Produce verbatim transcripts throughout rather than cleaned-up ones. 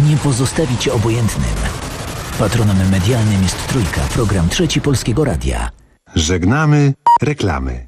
nie pozostawi Cię obojętnym. Patronem medialnym jest Trójka, program Trzeci Polskiego Radia. Żegnamy reklamy.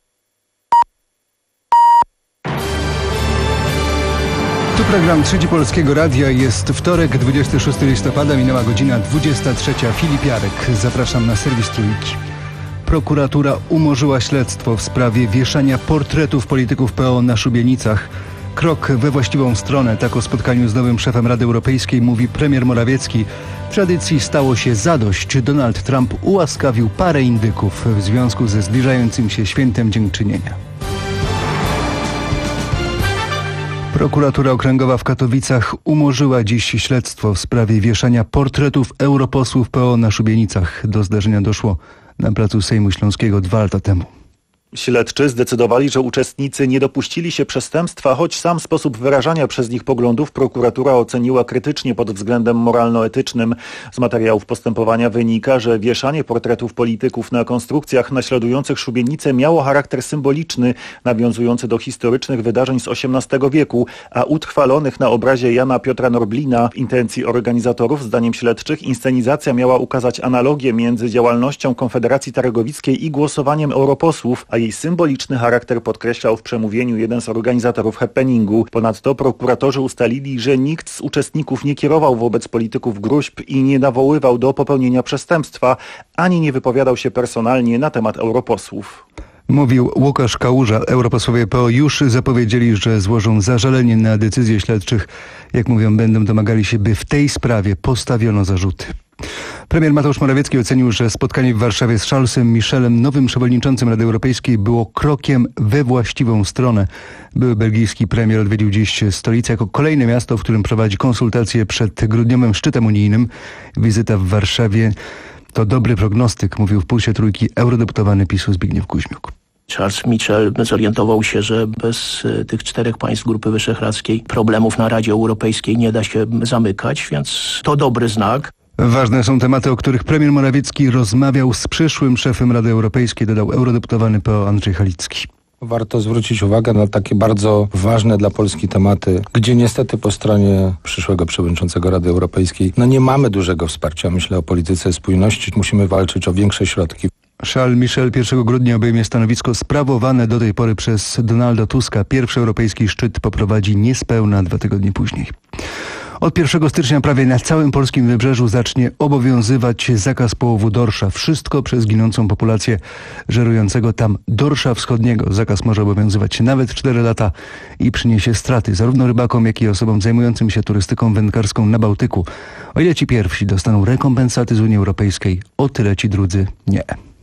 Tu program Trzeci Polskiego Radia. Jest wtorek, dwudziestego szóstego listopada, minęła godzina dwudziesta trzecia. Filip Jarek, zapraszam na serwis Trójki. Prokuratura umorzyła śledztwo w sprawie wieszania portretów polityków P O na szubienicach. Krok we właściwą stronę, tak o spotkaniu z nowym szefem Rady Europejskiej mówi premier Morawiecki. W tradycji stało się zadość. Donald Trump ułaskawił parę indyków w związku ze zbliżającym się świętem dziękczynienia. Prokuratura Okręgowa w Katowicach umorzyła dziś śledztwo w sprawie wieszania portretów europosłów P O na szubienicach. Do zdarzenia doszło na placu Sejmu Śląskiego dwa lata temu. Śledczy zdecydowali, że uczestnicy nie dopuścili się przestępstwa, choć sam sposób wyrażania przez nich poglądów prokuratura oceniła krytycznie pod względem moralno-etycznym. Z materiałów postępowania wynika, że wieszanie portretów polityków na konstrukcjach naśladujących szubienicę miało charakter symboliczny, nawiązujący do historycznych wydarzeń z osiemnastego wieku, a utrwalonych na obrazie Jana Piotra Norblina. W intencji organizatorów, zdaniem śledczych, inscenizacja miała ukazać analogię między działalnością Konfederacji Targowickiej i głosowaniem europosłów, a jej symboliczny charakter podkreślał w przemówieniu jeden z organizatorów happeningu. Ponadto prokuratorzy ustalili, że nikt z uczestników nie kierował wobec polityków gróźb i nie nawoływał do popełnienia przestępstwa, ani nie wypowiadał się personalnie na temat europosłów. Mówił Łukasz Kałuża. Europosłowie P O już zapowiedzieli, że złożą zażalenie na decyzję śledczych. Jak mówią, będą domagali się, by w tej sprawie postawiono zarzuty. Premier Mateusz Morawiecki ocenił, że spotkanie w Warszawie z Charlesem Michelem, nowym przewodniczącym Rady Europejskiej, było krokiem we właściwą stronę. Były belgijski premier odwiedził dziś stolicę jako kolejne miasto, w którym prowadzi konsultacje przed grudniowym szczytem unijnym. Wizyta w Warszawie to dobry prognostyk, mówił w Pulsie Trójki eurodeputowany PiS-u Zbigniew Kuźmiuk. Charles Michel zorientował się, że bez tych czterech państw Grupy Wyszehradzkiej problemów na Radzie Europejskiej nie da się zamykać, więc to dobry znak. Ważne są tematy, o których premier Morawiecki rozmawiał z przyszłym szefem Rady Europejskiej, dodał eurodeputowany P O Andrzej Halicki. Warto zwrócić uwagę na takie bardzo ważne dla Polski tematy, gdzie niestety po stronie przyszłego przewodniczącego Rady Europejskiej no nie mamy dużego wsparcia. Myślę o polityce spójności. Musimy walczyć o większe środki. Charles Michel pierwszego grudnia obejmie stanowisko sprawowane do tej pory przez Donalda Tuska. Pierwszy europejski szczyt poprowadzi niespełna dwa tygodnie później. Od pierwszego stycznia prawie na całym polskim wybrzeżu zacznie obowiązywać zakaz połowu dorsza. Wszystko przez ginącą populację żerującego tam dorsza wschodniego. Zakaz może obowiązywać nawet cztery lata i przyniesie straty zarówno rybakom, jak i osobom zajmującym się turystyką wędkarską na Bałtyku. O ile ci pierwsi dostaną rekompensaty z Unii Europejskiej, o tyle ci drudzy nie.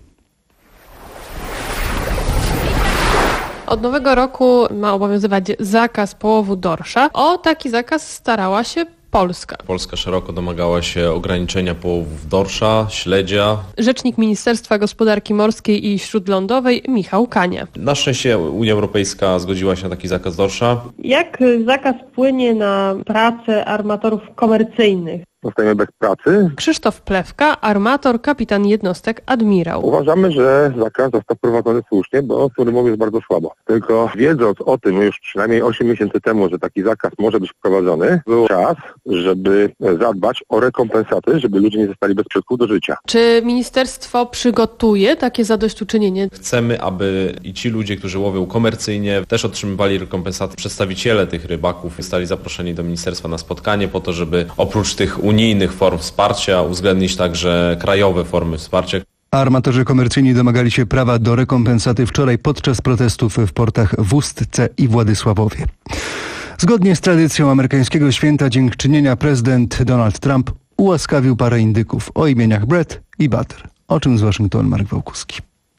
Od nowego roku ma obowiązywać zakaz połowu dorsza. O taki zakaz starała się Polska. Polska szeroko domagała się ograniczenia połowów dorsza, śledzia. Rzecznik Ministerstwa Gospodarki Morskiej i Śródlądowej Michał Kania. Na szczęście Unia Europejska zgodziła się na taki zakaz dorsza. Jak zakaz wpłynie na pracę armatorów komercyjnych? Zostajemy bez pracy. Krzysztof Plewka, armator, kapitan jednostek, admirał. Uważamy, że zakaz został wprowadzony słusznie, bo z rymów jest bardzo słabo. Tylko wiedząc o tym już przynajmniej osiem miesięcy temu, że taki zakaz może być wprowadzony, był czas, żeby zadbać o rekompensaty, żeby ludzie nie zostali bez środków do życia. Czy ministerstwo przygotuje takie zadośćuczynienie? Chcemy, aby i ci ludzie, którzy łowią komercyjnie, też otrzymywali rekompensaty. Przedstawiciele tych rybaków zostali zaproszeni do ministerstwa na spotkanie po to, żeby oprócz tych unijnych form wsparcia uwzględnić także krajowe formy wsparcia. Armatorzy komercyjni domagali się prawa do rekompensaty wczoraj podczas protestów w portach w Ustce i Władysławowie. Zgodnie z tradycją amerykańskiego święta dziękczynienia prezydent Donald Trump ułaskawił parę indyków o imieniach Brett i Butter. O czym z Waszyngtonu Marek Wałkuski.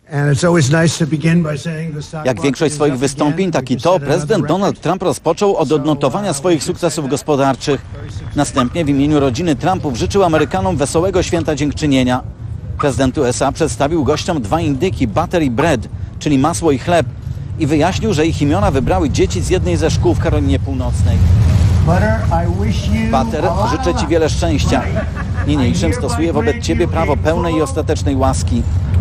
Jak większość swoich wystąpień, tak i to prezydent Donald Trump rozpoczął od odnotowania swoich sukcesów gospodarczych. Następnie w imieniu rodziny Trumpów życzył Amerykanom wesołego święta dziękczynienia. Prezydent U S A przedstawił gościom dwa indyki, Butter i Bread, czyli masło i chleb, i wyjaśnił, że ich imiona wybrały dzieci z jednej ze szkół w Karolinie Północnej. Butter, życzę Ci wiele szczęścia. Niniejszym stosuję wobec Ciebie prawo pełnej i ostatecznej łaski.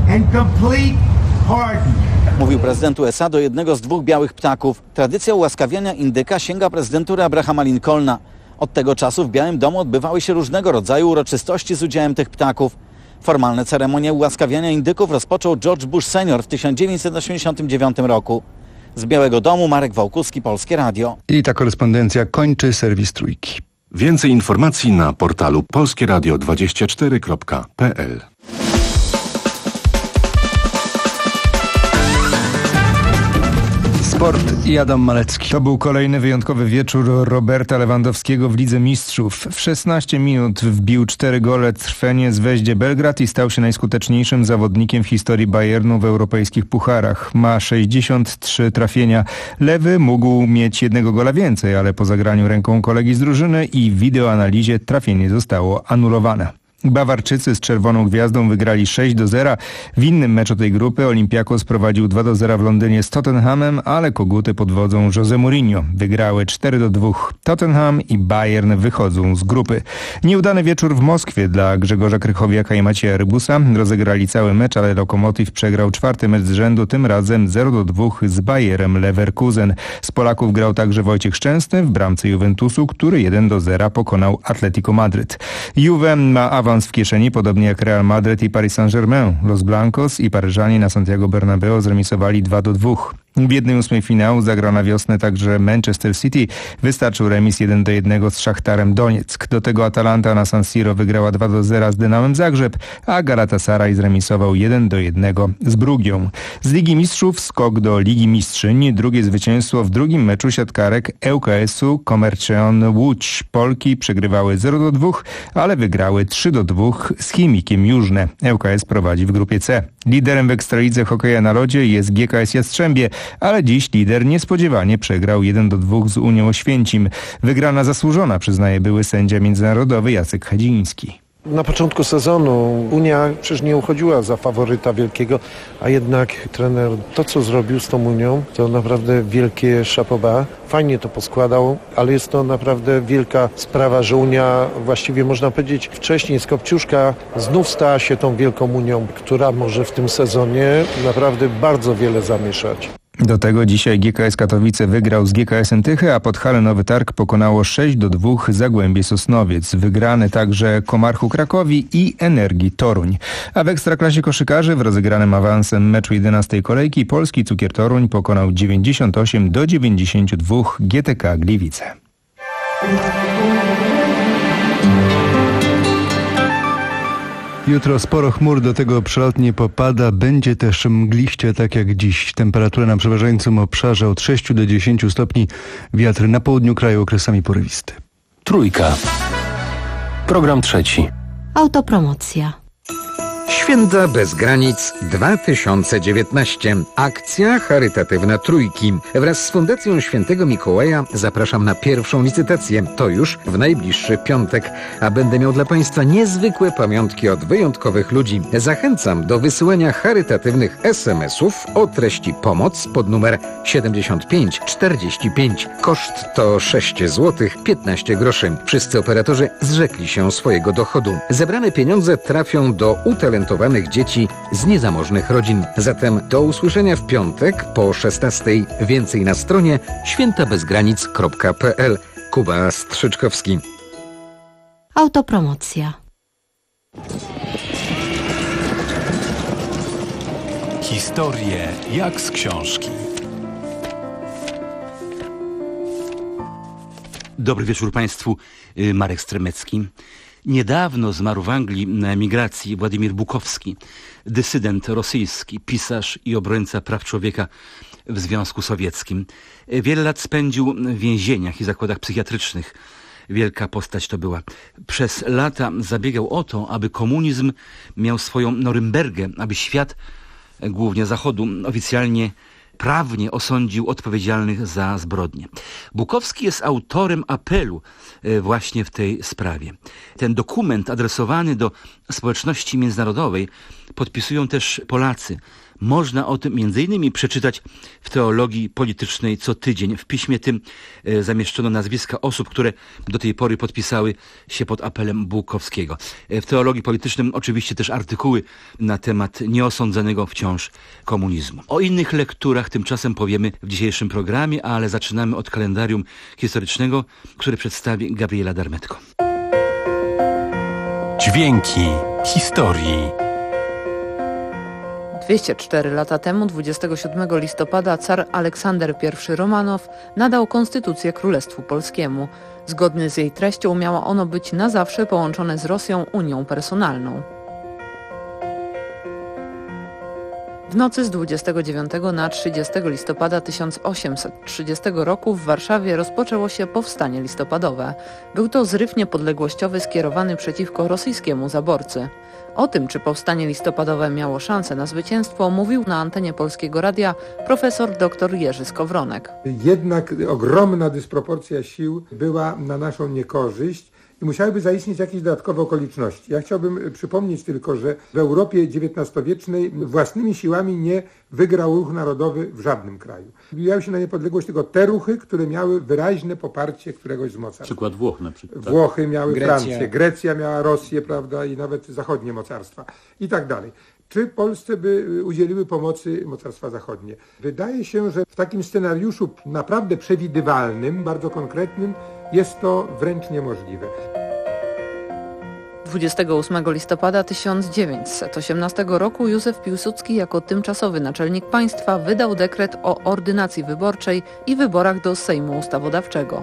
Mówił prezydent U S A do jednego z dwóch białych ptaków. Tradycja ułaskawiania indyka sięga prezydentury Abrahama Lincolna. Od tego czasu w Białym Domu odbywały się różnego rodzaju uroczystości z udziałem tych ptaków. Formalne ceremonie ułaskawiania indyków rozpoczął George Bush senior w tysiąc dziewięćset osiemdziesiątym dziewiątym roku. Z Białego Domu Marek Wałkuski, Polskie Radio. I ta korespondencja kończy serwis Trójki. Więcej informacji na portalu polskie radio dwadzieścia cztery kropka p l. Sport i Adam Malecki. To był kolejny wyjątkowy wieczór Roberta Lewandowskiego w Lidze Mistrzów. W szesnaście minut wbił cztery gole Trfenie z Weździe Belgrad i stał się najskuteczniejszym zawodnikiem w historii Bayernu w europejskich pucharach. Ma sześćdziesiąt trzy trafienia. Lewy mógł mieć jednego gola więcej, ale po zagraniu ręką kolegi z drużyny i wideoanalizie trafienie zostało anulowane. Bawarczycy z czerwoną gwiazdą wygrali sześć do zera. W innym meczu tej grupy Olympiakos prowadził dwa do zera w Londynie z Tottenhamem, ale koguty pod wodzą Jose Mourinho wygrały cztery do dwóch. Tottenham i Bayern wychodzą z grupy. Nieudany wieczór w Moskwie dla Grzegorza Krychowiaka i Macieja Rybusa. Rozegrali cały mecz, ale Lokomotiv przegrał czwarty mecz z rzędu, tym razem zero do dwóch z Bayerem Leverkusen. Z Polaków grał także Wojciech Szczęsny w bramce Juventusu, który jeden do zera pokonał Atletico Madryt. Juve ma awans w kieszeni, podobnie jak Real Madrid i Paris Saint-Germain. Los Blancos i Paryżanie na Santiago Bernabeu zremisowali dwa do dwóch. W jednej ósmej finału zagrał na wiosnę także Manchester City. Wystarczył remis jeden do jednego z Szachtarem Donieck. Do tego Atalanta na San Siro wygrała dwa do zera z Dynamem Zagrzeb, a Galatasaray zremisował jeden do jednego z Brugią. Z Ligi Mistrzów skok do Ligi Mistrzyń. Drugie zwycięstwo w drugim meczu siatkarek Ł K S-u Komercian Łódź. Polki przegrywały zero do dwóch, ale wygrały trzy do dwóch z Chimikiem Jużne. Ł K S prowadzi w grupie C. Liderem w Ekstralidze hokeja na lodzie jest G K S Jastrzębie, ale dziś lider niespodziewanie przegrał jeden do dwóch z Unią Oświęcim. Wygrana zasłużona, przyznaje były sędzia międzynarodowy Jacek Chadziński. Na początku sezonu Unia przecież nie uchodziła za faworyta wielkiego, a jednak trener to, co zrobił z tą Unią, to naprawdę wielkie chapeau bas. Fajnie to poskładał, ale jest to naprawdę wielka sprawa, że Unia właściwie można powiedzieć wcześniej z Kopciuszka znów stała się tą wielką Unią, która może w tym sezonie naprawdę bardzo wiele zamieszać. Do tego dzisiaj G K S Katowice wygrał z G K S-em Tychy, a Podhale Nowy Targ pokonało sześć do dwóch Zagłębie Sosnowiec. Wygrany także Komarchu Krakowi i Energii Toruń. A w Ekstraklasie koszykarzy w rozegranym awansem meczu jedenastej kolejki polski Cukier Toruń pokonał dziewięćdziesiąt osiem do dziewięćdziesięciu dwóch G T K Gliwice. Jutro sporo chmur, do tego przelotnie popada. Będzie też mgliście, tak jak dziś. Temperatura na przeważającym obszarze od sześciu do dziesięciu stopni. Wiatr na południu kraju okresami porywisty. Trójka. Program trzeci. Autopromocja. Święta bez granic dwa tysiące dziewiętnaście. Akcja charytatywna Trójki. Wraz z Fundacją Świętego Mikołaja zapraszam na pierwszą licytację. To już w najbliższy piątek. A będę miał dla Państwa niezwykłe pamiątki od wyjątkowych ludzi. Zachęcam do wysyłania charytatywnych es em esów o treści pomoc pod numer siedemdziesiąt pięć czterdzieści pięć. Koszt to sześć złotych piętnaście groszy. Wszyscy operatorzy zrzekli się swojego dochodu. Zebrane pieniądze trafią do utalentowanych dzieci z niezamożnych rodzin. Zatem do usłyszenia w piątek po szesnastej. Więcej na stronie święta bez granic kropka p l. Kuba Strzyczkowski. Autopromocja. Historie jak z książki. Dobry wieczór Państwu. Marek Stremecki. Niedawno zmarł w Anglii na emigracji Władimir Bukowski, dysydent rosyjski, pisarz i obrońca praw człowieka w Związku Sowieckim. Wiele lat spędził w więzieniach i zakładach psychiatrycznych. Wielka postać to była. Przez lata zabiegał o to, aby komunizm miał swoją Norymbergę, aby świat, głównie Zachodu, oficjalnie prawnie osądził odpowiedzialnych za zbrodnie. Bukowski jest autorem apelu właśnie w tej sprawie. Ten dokument adresowany do społeczności międzynarodowej podpisują też Polacy. Można o tym między innymi przeczytać w Teologii Politycznej co tydzień. W piśmie tym e, zamieszczono nazwiska osób, które do tej pory podpisały się pod apelem Bułkowskiego. E, w Teologii Politycznej oczywiście też artykuły na temat nieosądzonego wciąż komunizmu. O innych lekturach tymczasem powiemy w dzisiejszym programie, ale zaczynamy od kalendarium historycznego, które przedstawi Gabriela Darmetko. Dźwięki historii. dwieście cztery lata temu, dwudziestego siódmego listopada, car Aleksander I Romanow nadał konstytucję Królestwu Polskiemu. Zgodnie z jej treścią miało ono być na zawsze połączone z Rosją unią personalną. W nocy z dwudziestego dziewiątego na trzydziestego listopada tysiąc osiemset trzydziestego roku w Warszawie rozpoczęło się powstanie listopadowe. Był to zryw niepodległościowy skierowany przeciwko rosyjskiemu zaborcy. O tym, czy powstanie listopadowe miało szansę na zwycięstwo, mówił na antenie Polskiego Radia profesor dr Jerzy Skowronek. Jednak ogromna dysproporcja sił była na naszą niekorzyść i musiałyby zaistnieć jakieś dodatkowe okoliczności. Ja chciałbym przypomnieć tylko, że w Europie dziewiętnastowiecznej własnymi siłami nie wygrał ruch narodowy w żadnym kraju. Bijały się na niepodległość tylko te ruchy, które miały wyraźne poparcie któregoś z mocarstw. Przykład Włoch na przykład. Włochy miały Grecja. Francję, Grecja miała Rosję, prawda, i nawet zachodnie mocarstwa i tak dalej. Czy Polsce by udzieliły pomocy mocarstwa zachodnie? Wydaje się, że w takim scenariuszu naprawdę przewidywalnym, bardzo konkretnym, jest to wręcz niemożliwe. dwudziestego ósmego listopada tysiąc dziewięćset osiemnastego roku Józef Piłsudski jako tymczasowy naczelnik państwa wydał dekret o ordynacji wyborczej i wyborach do Sejmu Ustawodawczego.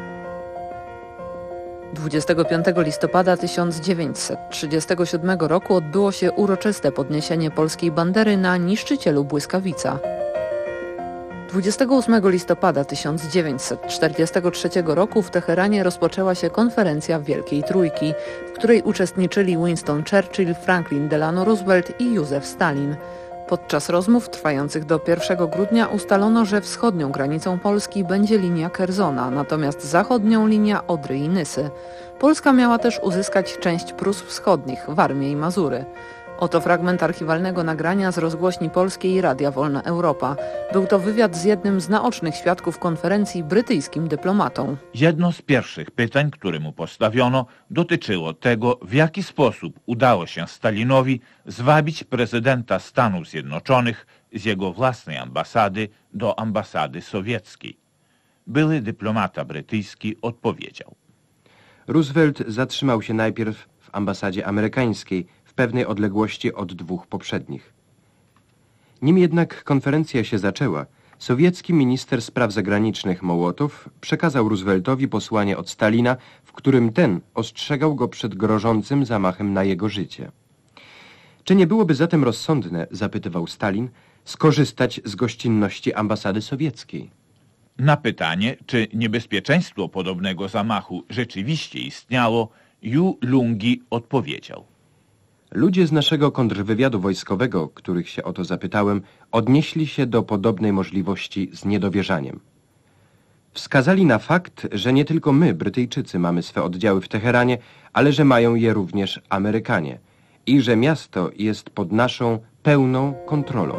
dwudziestego piątego listopada tysiąc dziewięćset trzydziestego siódmego roku odbyło się uroczyste podniesienie polskiej bandery na niszczycielu Błyskawica. dwudziestego ósmego listopada tysiąc dziewięćset czterdziestego trzeciego roku w Teheranie rozpoczęła się konferencja Wielkiej Trójki, w której uczestniczyli Winston Churchill, Franklin Delano Roosevelt i Józef Stalin. Podczas rozmów trwających do pierwszego grudnia ustalono, że wschodnią granicą Polski będzie linia Kerzona, natomiast zachodnią linia Odry i Nysy. Polska miała też uzyskać część Prus Wschodnich, Warmię i Mazury. Oto fragment archiwalnego nagrania z rozgłośni polskiej i Radia Wolna Europa. Był to wywiad z jednym z naocznych świadków konferencji, brytyjskim dyplomatą. Jedno z pierwszych pytań, które mu postawiono, dotyczyło tego, w jaki sposób udało się Stalinowi zwabić prezydenta Stanów Zjednoczonych z jego własnej ambasady do ambasady sowieckiej. Były dyplomata brytyjski odpowiedział. Roosevelt zatrzymał się najpierw w ambasadzie amerykańskiej, w pewnej odległości od dwóch poprzednich. Nim jednak konferencja się zaczęła, sowiecki minister spraw zagranicznych Mołotow przekazał Rooseveltowi posłanie od Stalina, w którym ten ostrzegał go przed grożącym zamachem na jego życie. Czy nie byłoby zatem rozsądne, zapytywał Stalin, skorzystać z gościnności ambasady sowieckiej? Na pytanie, czy niebezpieczeństwo podobnego zamachu rzeczywiście istniało, Yu Lungi odpowiedział. Ludzie z naszego kontrwywiadu wojskowego, których się o to zapytałem, odnieśli się do podobnej możliwości z niedowierzaniem. Wskazali na fakt, że nie tylko my, Brytyjczycy, mamy swe oddziały w Teheranie, ale że mają je również Amerykanie i że miasto jest pod naszą pełną kontrolą.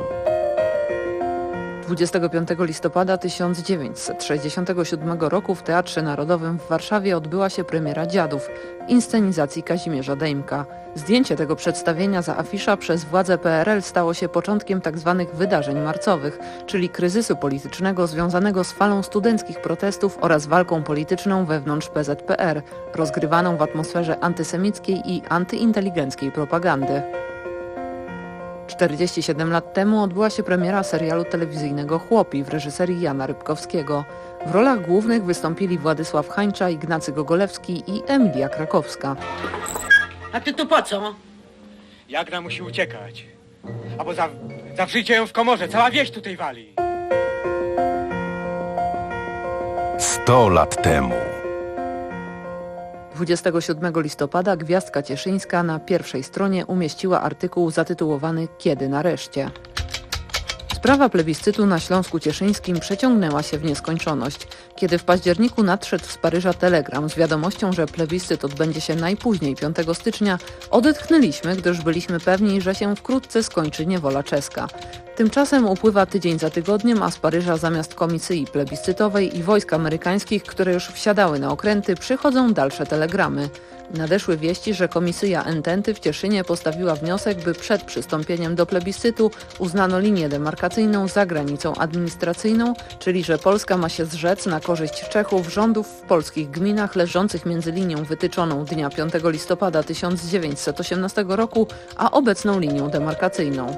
dwudziestego piątego listopada tysiąc dziewięćset sześćdziesiątego siódmego roku w Teatrze Narodowym w Warszawie odbyła się premiera Dziadów, inscenizacji Kazimierza Dejmka. Zdjęcie tego przedstawienia za afisza przez władze P R L stało się początkiem tzw. wydarzeń marcowych, czyli kryzysu politycznego związanego z falą studenckich protestów oraz walką polityczną wewnątrz P Z P R, rozgrywaną w atmosferze antysemickiej i antyinteligenckiej propagandy. czterdzieści siedem lat temu odbyła się premiera serialu telewizyjnego Chłopi w reżyserii Jana Rybkowskiego. W rolach głównych wystąpili Władysław Hańcza, Ignacy Gogolewski i Emilia Krakowska. A ty tu po co? Jagna musi uciekać. Albo za, zawrzyjcie ją w komorze, cała wieś tutaj wali. Sto lat temu. dwudziestego siódmego listopada Gwiazdka Cieszyńska na pierwszej stronie umieściła artykuł zatytułowany Kiedy nareszcie? Sprawa plebiscytu na Śląsku Cieszyńskim przeciągnęła się w nieskończoność. Kiedy w październiku nadszedł z Paryża telegram z wiadomością, że plebiscyt odbędzie się najpóźniej piątego stycznia, odetchnęliśmy, gdyż byliśmy pewni, że się wkrótce skończy niewola czeska. Tymczasem upływa tydzień za tygodniem, a z Paryża zamiast komisji plebiscytowej i wojsk amerykańskich, które już wsiadały na okręty, przychodzą dalsze telegramy. Nadeszły wieści, że komisja Ententy w Cieszynie postawiła wniosek, by przed przystąpieniem do plebiscytu uznano linię demarkacyjną za granicą administracyjną, czyli że Polska ma się zrzec na korzyść Czechów rządów w polskich gminach leżących między linią wytyczoną dnia piątego listopada tysiąc dziewięćset osiemnastego roku, a obecną linią demarkacyjną.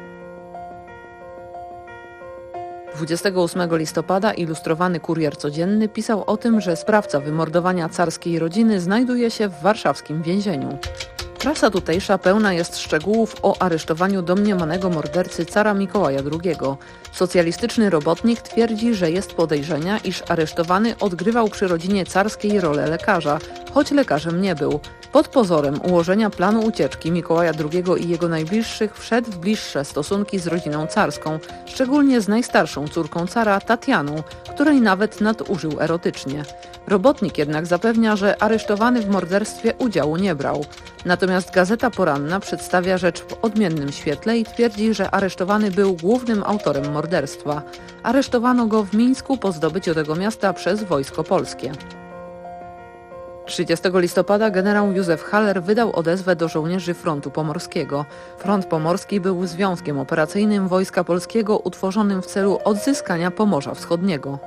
dwudziestego ósmego listopada Ilustrowany Kurier Codzienny pisał o tym, że sprawca wymordowania carskiej rodziny znajduje się w warszawskim więzieniu. Prasa tutejsza pełna jest szczegółów o aresztowaniu domniemanego mordercy cara Mikołaja drugiego. Socjalistyczny robotnik twierdzi, że jest podejrzenia, iż aresztowany odgrywał przy rodzinie carskiej rolę lekarza, choć lekarzem nie był. Pod pozorem ułożenia planu ucieczki Mikołaja drugiego i jego najbliższych wszedł w bliższe stosunki z rodziną carską, szczególnie z najstarszą córką cara, Tatianą, której nawet nadużył erotycznie. Robotnik jednak zapewnia, że aresztowany w morderstwie udziału nie brał. Natomiast Gazeta Poranna przedstawia rzecz w odmiennym świetle i twierdzi, że aresztowany był głównym autorem morderstwa. Aresztowano go w Mińsku po zdobyciu tego miasta przez Wojsko Polskie. trzydziestego listopada generał Józef Haller wydał odezwę do żołnierzy Frontu Pomorskiego. Front Pomorski był związkiem operacyjnym Wojska Polskiego utworzonym w celu odzyskania Pomorza Wschodniego.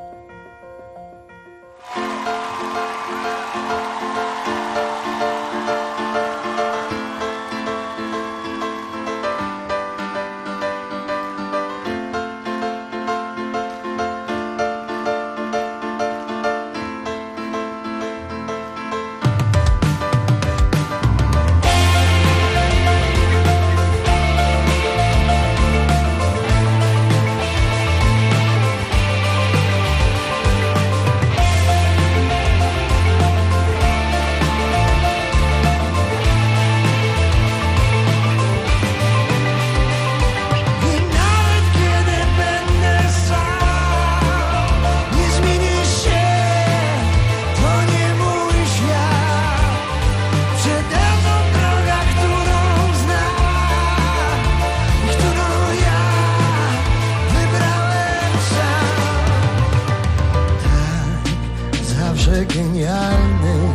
Genialny,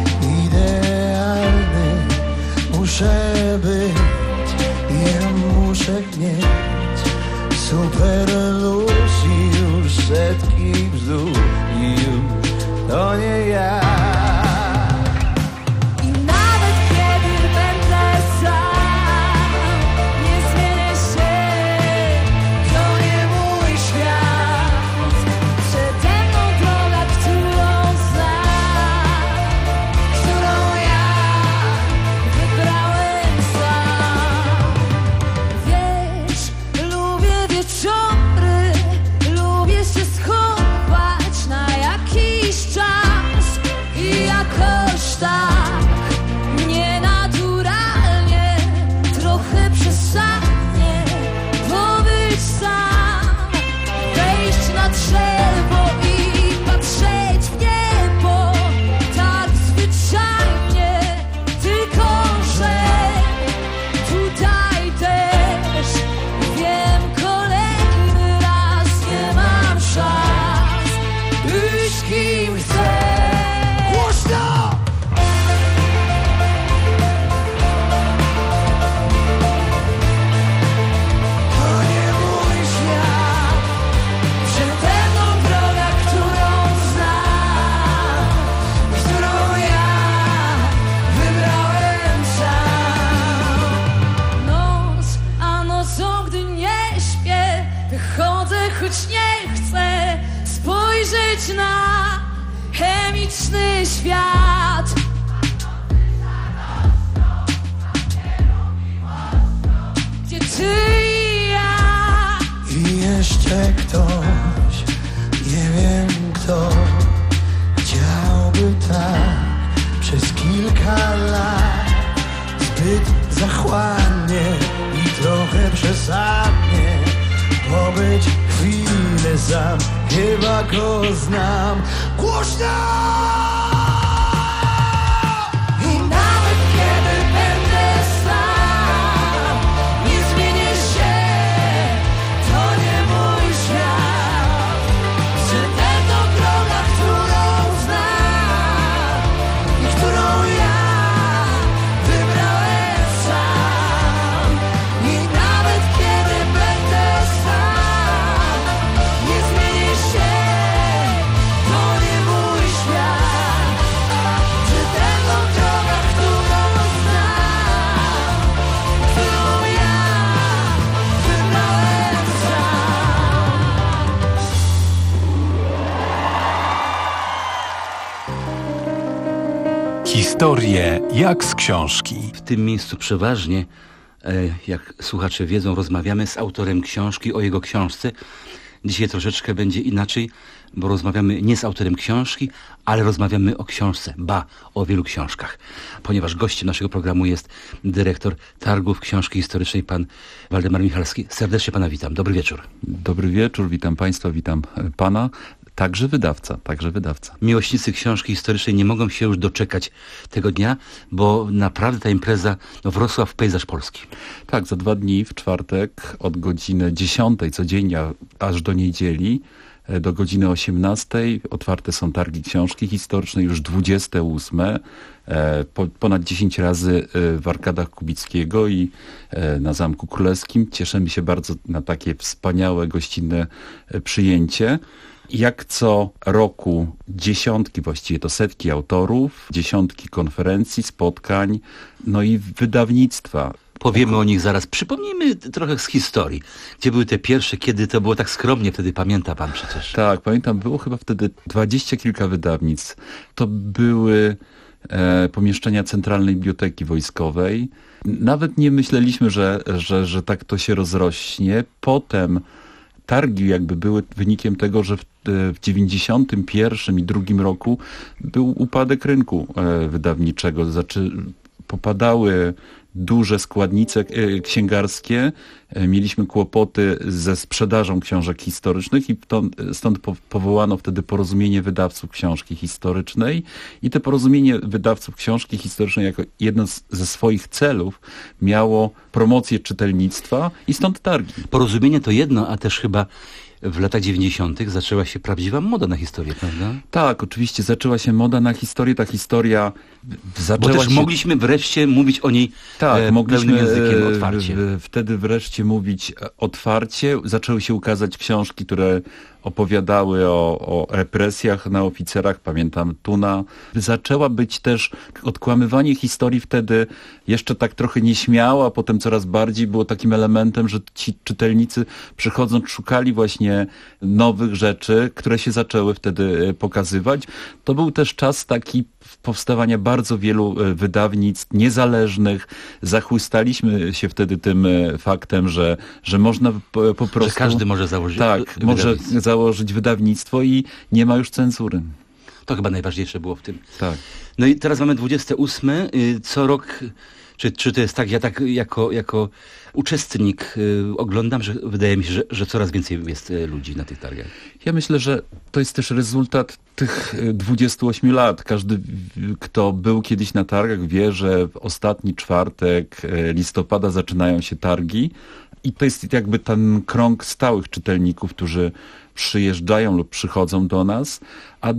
idealny muszę być, ja muszę mieć super luz i już setki bzdur i już to nie ja. I nawet kiedy będę sam, nie zmienię się, to nie mój świat. Przede mną droga, którą chemiczny świat. Gdzie ty i ja. I jeszcze ktoś, nie wiem kto, chciałby tak przez kilka lat, zbyt zachłannie i trochę przesadnie pobyć chwilę sam, chyba go znam. Głośno! I nawet kiedy będę sam, nie zmienię się, to nie mój świat. Czy tylko droga, którą znam i którą ja wybrałem sam. I nawet kiedy będę sam, nie zmienię się, to nie mój świat. Czy tylko droga, którą znam, którą ja wybrałem sam. Historie jak z książki. W tym miejscu przeważnie, e, jak słuchacze wiedzą, rozmawiamy z autorem książki o jego książce. Dzisiaj troszeczkę będzie inaczej, bo rozmawiamy nie z autorem książki, ale rozmawiamy o książce, ba, o wielu książkach. Ponieważ gościem naszego programu jest dyrektor Targów Książki Historycznej, pan Waldemar Michalski. Serdecznie pana witam. Dobry wieczór. Dobry wieczór, witam państwa, witam pana. Także wydawca, także wydawca. Miłośnicy książki historycznej nie mogą się już doczekać tego dnia, bo naprawdę ta impreza no, wrosła w pejzaż polski. Tak, za dwa dni, w czwartek od godziny dziesiątej codziennie aż do niedzieli do godziny osiemnastej otwarte są targi książki historycznej, już dwudzieste ósme. Po, ponad dziesięć razy w Arkadach Kubickiego i na Zamku Królewskim. Cieszymy się bardzo na takie wspaniałe, gościnne przyjęcie. Jak co roku dziesiątki, właściwie to setki autorów, dziesiątki konferencji, spotkań, no i wydawnictwa. Powiemy o nich zaraz. Przypomnijmy trochę z historii. Gdzie były te pierwsze, kiedy to było tak skromnie, wtedy pamięta pan przecież. Tak, pamiętam, było chyba wtedy dwadzieścia kilka wydawnictw. To były e, pomieszczenia Centralnej Biblioteki Wojskowej. Nawet nie myśleliśmy, że, że, że tak to się rozrośnie. Potem targi jakby były wynikiem tego, że w, w dziewięćdziesiątym pierwszym i drugim roku był upadek rynku e, wydawniczego. Znaczy popadały duże składnice księgarskie, mieliśmy kłopoty ze sprzedażą książek historycznych i stąd powołano wtedy Porozumienie Wydawców Książki Historycznej i to Porozumienie Wydawców Książki Historycznej jako jedno ze swoich celów miało promocję czytelnictwa i stąd targi. Porozumienie to jedno, a też chyba w latach dziewięćdziesiątych zaczęła się prawdziwa moda na historię, prawda? Tak, oczywiście zaczęła się moda na historię. Ta historia zaczęła Bo też się... mogliśmy wreszcie mówić o niej tak, e, mogliśmy pełnym językiem otwarcie. W, wtedy wreszcie mówić otwarcie. Zaczęły się ukazać książki, które opowiadały o, o represjach na oficerach. Pamiętam Tuna. Zaczęła być też odkłamywanie historii wtedy jeszcze tak trochę nieśmiało, a potem coraz bardziej było takim elementem, że ci czytelnicy przychodząc szukali właśnie nowych rzeczy, które się zaczęły wtedy pokazywać. To był też czas taki powstawania bardzo wielu wydawnictw niezależnych. Zachłystaliśmy się wtedy tym faktem, że, że można po, po prostu... Że każdy może założyć Tak, może założyć wydawnictwo i nie ma już cenzury. To chyba najważniejsze było w tym. Tak. No i teraz mamy dwudziesty ósmy. Co rok... Czy, czy to jest tak, ja tak jako, jako uczestnik y, oglądam, że wydaje mi się, że, że coraz więcej jest y, ludzi na tych targach. Ja myślę, że to jest też rezultat tych dwudziestu ośmiu lat. Każdy, kto był kiedyś na targach, wie, że w ostatni czwartek listopada zaczynają się targi i to jest jakby ten krąg stałych czytelników, którzy przyjeżdżają lub przychodzą do nas, a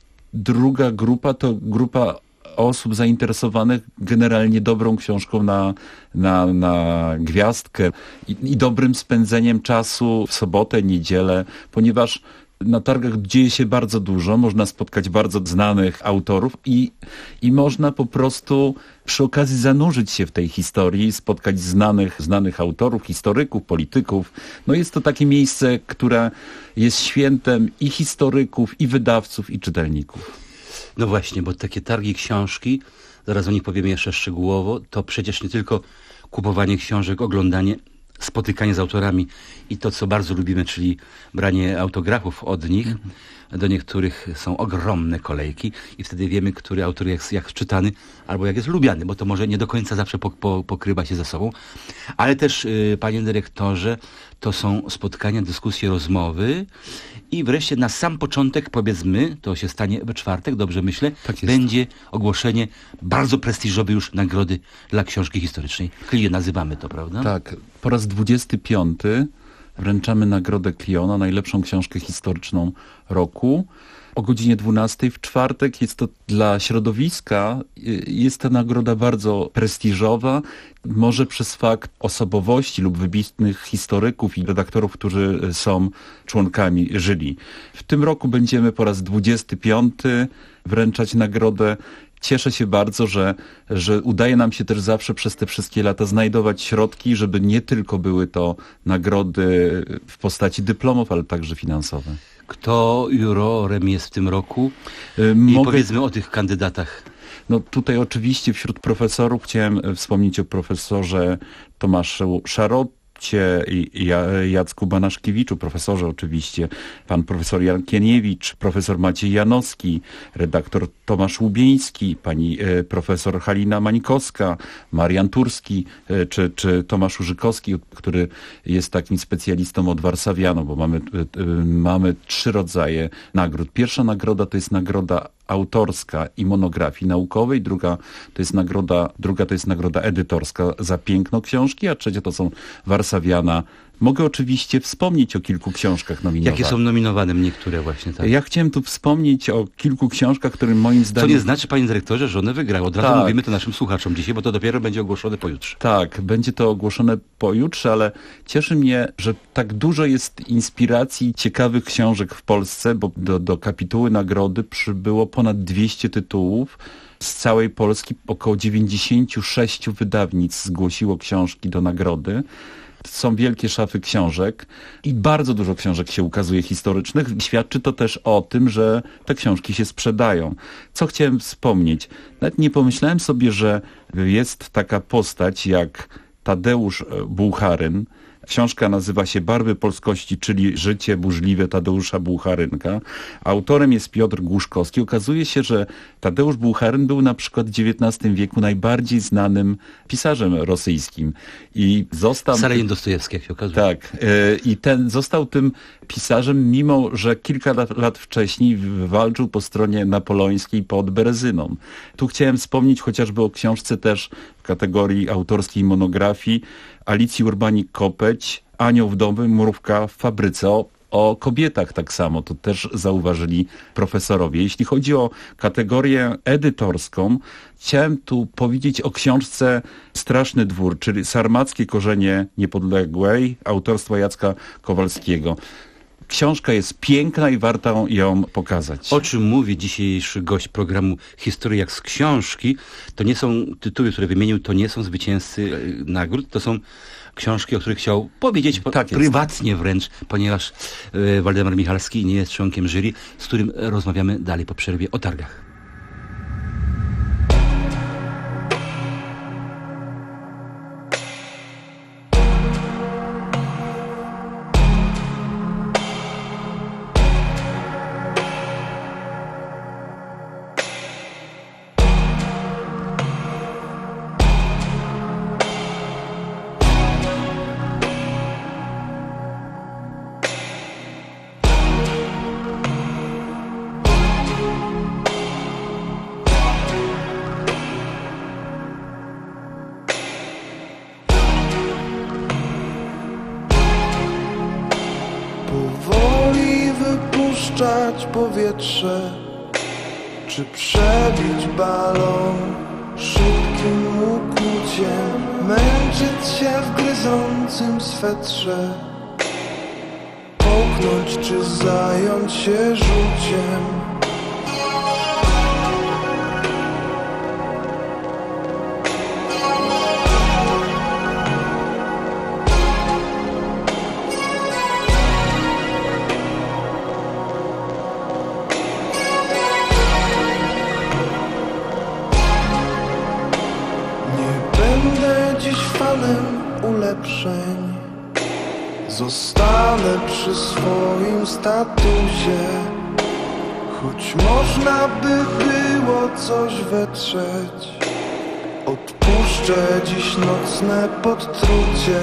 druga grupa to grupa osób zainteresowanych generalnie dobrą książką na, na, na gwiazdkę i, i dobrym spędzeniem czasu w sobotę, niedzielę, ponieważ na targach dzieje się bardzo dużo, można spotkać bardzo znanych autorów i, i można po prostu przy okazji zanurzyć się w tej historii, spotkać znanych, znanych autorów, historyków, polityków. No jest to takie miejsce, które jest świętem i historyków, i wydawców, i czytelników. No właśnie, bo takie targi książki, zaraz o nich powiemy jeszcze szczegółowo, to przecież nie tylko kupowanie książek, oglądanie spotykanie z autorami i to, co bardzo lubimy, czyli branie autografów od nich. Mhm. Do niektórych są ogromne kolejki i wtedy wiemy, który autor jest jak czytany albo jak jest lubiany, bo to może nie do końca zawsze po, po, pokrywa się ze sobą. Ale też, yy, panie dyrektorze, to są spotkania, dyskusje, rozmowy i wreszcie na sam początek, powiedzmy, to się stanie we czwartek, dobrze myślę, tak będzie ogłoszenie bardzo prestiżowej już nagrody dla książki historycznej. Clio nazywamy to, prawda? Tak, po raz dwudziesty piąty wręczamy nagrodę Clio na najlepszą książkę historyczną roku. O godzinie dwunastej w czwartek. Jest to dla środowiska, jest ta nagroda bardzo prestiżowa, może przez fakt osobowości lub wybitnych historyków i redaktorów, którzy są członkami jury. W tym roku będziemy po raz dwudziesty piąty wręczać nagrodę. Cieszę się bardzo, że, że udaje nam się też zawsze przez te wszystkie lata znajdować środki, żeby nie tylko były to nagrody w postaci dyplomów, ale także finansowe. Kto jurorem jest w tym roku? I Mogę... powiedzmy o tych kandydatach. No tutaj oczywiście wśród profesorów chciałem wspomnieć o profesorze Tomaszu Szarocie i Jacku Banaszkiewiczu, profesorze oczywiście, pan profesor Jan Kieniewicz, profesor Maciej Janowski, redaktor Tomasz Łubieński, pani profesor Halina Mańkowska, Marian Turski, czy, czy Tomasz Urzykowski, który jest takim specjalistą od warszawianu, bo mamy, mamy trzy rodzaje nagród. Pierwsza nagroda to jest nagroda autorska i monografii naukowej, druga to jest nagroda, druga to jest nagroda edytorska za piękno książki, a trzecia to są warszawiana. Mogę oczywiście wspomnieć o kilku książkach nominowanych. Jakie są nominowane niektóre właśnie, tak? Ja chciałem tu wspomnieć o kilku książkach, które moim zdaniem... Co nie znaczy, panie dyrektorze, że one wygrały. Od razu tak. mówimy to naszym słuchaczom dzisiaj, bo to dopiero będzie ogłoszone pojutrze. Tak, będzie to ogłoszone pojutrze, ale cieszy mnie, że tak dużo jest inspiracji ciekawych książek w Polsce, bo do, do kapituły nagrody przybyło ponad dwieście tytułów. Z całej Polski około dziewięćdziesiąt sześć wydawnictw zgłosiło książki do nagrody. Są wielkie szafy książek i bardzo dużo książek się ukazuje historycznych. Świadczy to też o tym, że te książki się sprzedają. Co chciałem wspomnieć? Nawet nie pomyślałem sobie, że jest taka postać jak Tadeusz Bułharyn. Książka nazywa się Barwy Polskości, czyli Życie burzliwe Tadeusza Bułharynka. Autorem jest Piotr Głuszkowski. Okazuje się, że Tadeusz Bułharyn był na przykład w dziewiętnastym wieku najbardziej znanym pisarzem rosyjskim. I został... Sarajen Dostojewski, jak się okazuje. Tak. Yy, I ten został tym pisarzem, mimo że kilka lat, lat wcześniej walczył po stronie napoleońskiej pod Berezyną. Tu chciałem wspomnieć chociażby o książce też w kategorii autorskiej monografii Alicji Urbanik-Kopeć, Anioł wdowy, Mrówka w fabryce. O, o kobietach tak samo, to też zauważyli profesorowie. Jeśli chodzi o kategorię edytorską, chciałem tu powiedzieć o książce Straszny dwór, czyli Sarmackie korzenie niepodległej, autorstwa Jacka Kowalskiego. Książka jest piękna i warto ją pokazać. O czym mówi dzisiejszy gość programu Historia jak z książki, to nie są tytuły, które wymienił, to nie są zwycięzcy nagród, to są książki, o których chciał powiedzieć tak prywatnie jest. wręcz, ponieważ e, Waldemar Michalski nie jest członkiem jury, z którym rozmawiamy dalej po przerwie o targach. Powietrze, czy przebić balon szybkim ukłuciem, męczyć się w gryzącym swetrze, połknąć czy zająć się rzuciem. Ulepszeń, Zostanę przy swoim statusie, choć można by było coś wetrzeć. Odpuszczę dziś nocne podtrucie.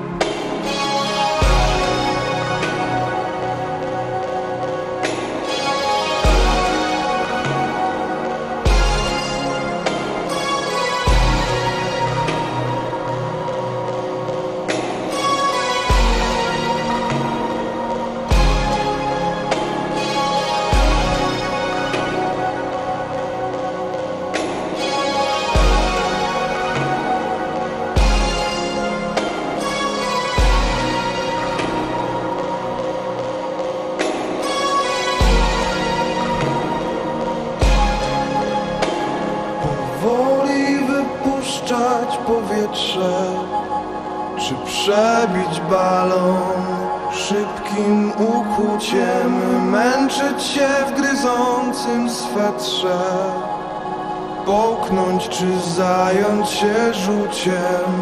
Powietrze, czy przebić balon szybkim ukłuciem, męczyć się w gryzącym swetrze, połknąć czy zająć się rzuciem.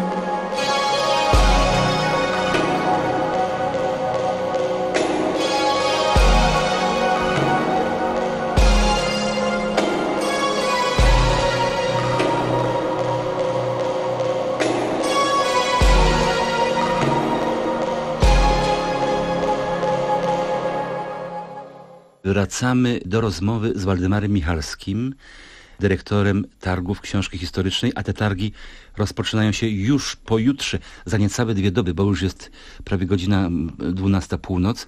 Wracamy do rozmowy z Waldemarem Michalskim, dyrektorem targów książki historycznej, a te targi rozpoczynają się już pojutrze, za niecałe dwie doby, bo już jest prawie godzina dwunasta północ,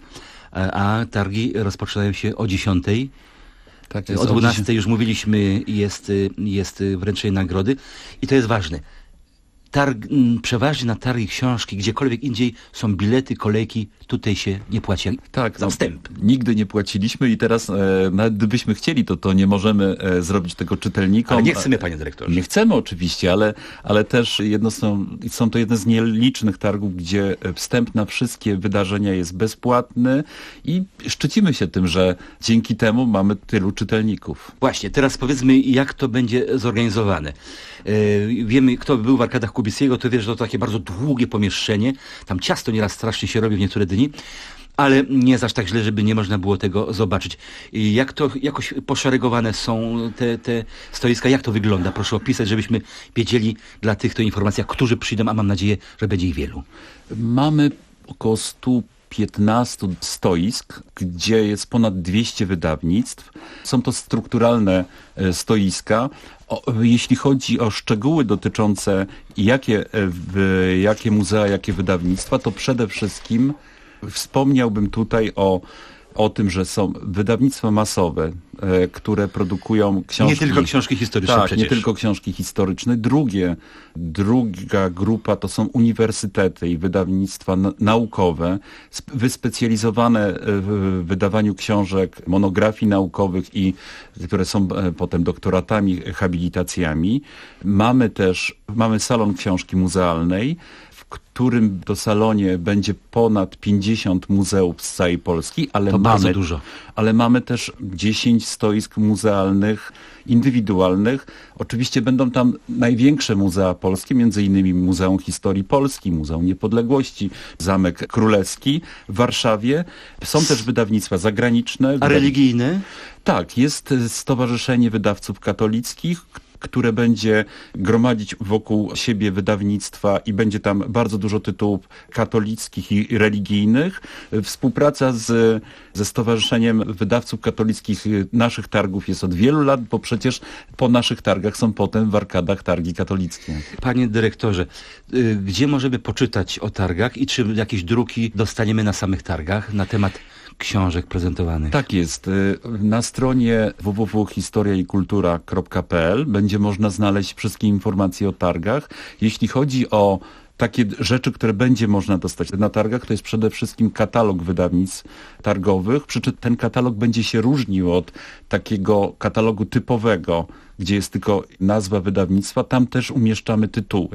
a targi rozpoczynają się o dziesiątej. Tak, o dwunastej już mówiliśmy, jest, jest wręczenie nagrody i to jest ważne. Targ, przeważnie na targi książki, gdziekolwiek indziej są bilety, kolejki, tutaj się nie płaci tak, za wstęp. No, nigdy nie płaciliśmy i teraz e, nawet gdybyśmy chcieli, to, to nie możemy e, zrobić tego czytelnikom. Ale nie chcemy, panie dyrektorze. Nie chcemy oczywiście, ale, ale też jedno są, są to jedne z nielicznych targów, gdzie wstęp na wszystkie wydarzenia jest bezpłatny i szczycimy się tym, że dzięki temu mamy tylu czytelników. Właśnie, teraz powiedzmy, jak to będzie zorganizowane. E, wiemy, kto był w Arkadach Kubickiego, to wie, że to takie bardzo długie pomieszczenie. Tam ciasto nieraz strasznie się robi w niektóre dni, ale nie jest aż tak źle, żeby nie można było tego zobaczyć. I jak to jakoś poszeregowane są te, te stoiska, jak to wygląda? Proszę opisać, żebyśmy wiedzieli dla tych to informacjach, którzy przyjdą, a mam nadzieję, że będzie ich wielu. Mamy około stu piętnastu stoisk, gdzie jest ponad dwieście wydawnictw. Są to strukturalne stoiska. O, jeśli chodzi o szczegóły dotyczące jakie, w, jakie muzea, jakie wydawnictwa, to przede wszystkim wspomniałbym tutaj o, o tym, że są wydawnictwa masowe, e, które produkują książki. Nie tylko książki historyczne tak, przecież. nie tylko książki historyczne. Drugie, druga grupa to są uniwersytety i wydawnictwa na, naukowe, wyspecjalizowane w wydawaniu książek, monografii naukowych i które są e, potem doktoratami, habilitacjami. Mamy też, mamy salon książki muzealnej, w którym to salonie będzie ponad pięćdziesiąt muzeów z całej Polski, ale to mamy, bardzo dużo. ale mamy też dziesięć stoisk muzealnych, indywidualnych. Oczywiście będą tam największe muzea polskie, między innymi Muzeum Historii Polski, Muzeum Niepodległości, Zamek Królewski w Warszawie. Są też wydawnictwa zagraniczne. A religijne? Tak, jest Stowarzyszenie Wydawców Katolickich, które będzie gromadzić wokół siebie wydawnictwa i będzie tam bardzo dużo tytułów katolickich i religijnych. Współpraca z, ze Stowarzyszeniem Wydawców Katolickich naszych targów jest od wielu lat, bo przecież po naszych targach są potem w Arkadach targi katolickie. Panie dyrektorze, gdzie możemy poczytać o targach i czy jakieś druki dostaniemy na samych targach na temat książek prezentowanych? Tak jest. Na stronie w w w kropka historia i kultura kropka p l będzie można znaleźć wszystkie informacje o targach. Jeśli chodzi o takie rzeczy, które będzie można dostać na targach, to jest przede wszystkim katalog wydawnictw targowych, przy czym ten katalog będzie się różnił od takiego katalogu typowego, gdzie jest tylko nazwa wydawnictwa, tam też umieszczamy tytuły,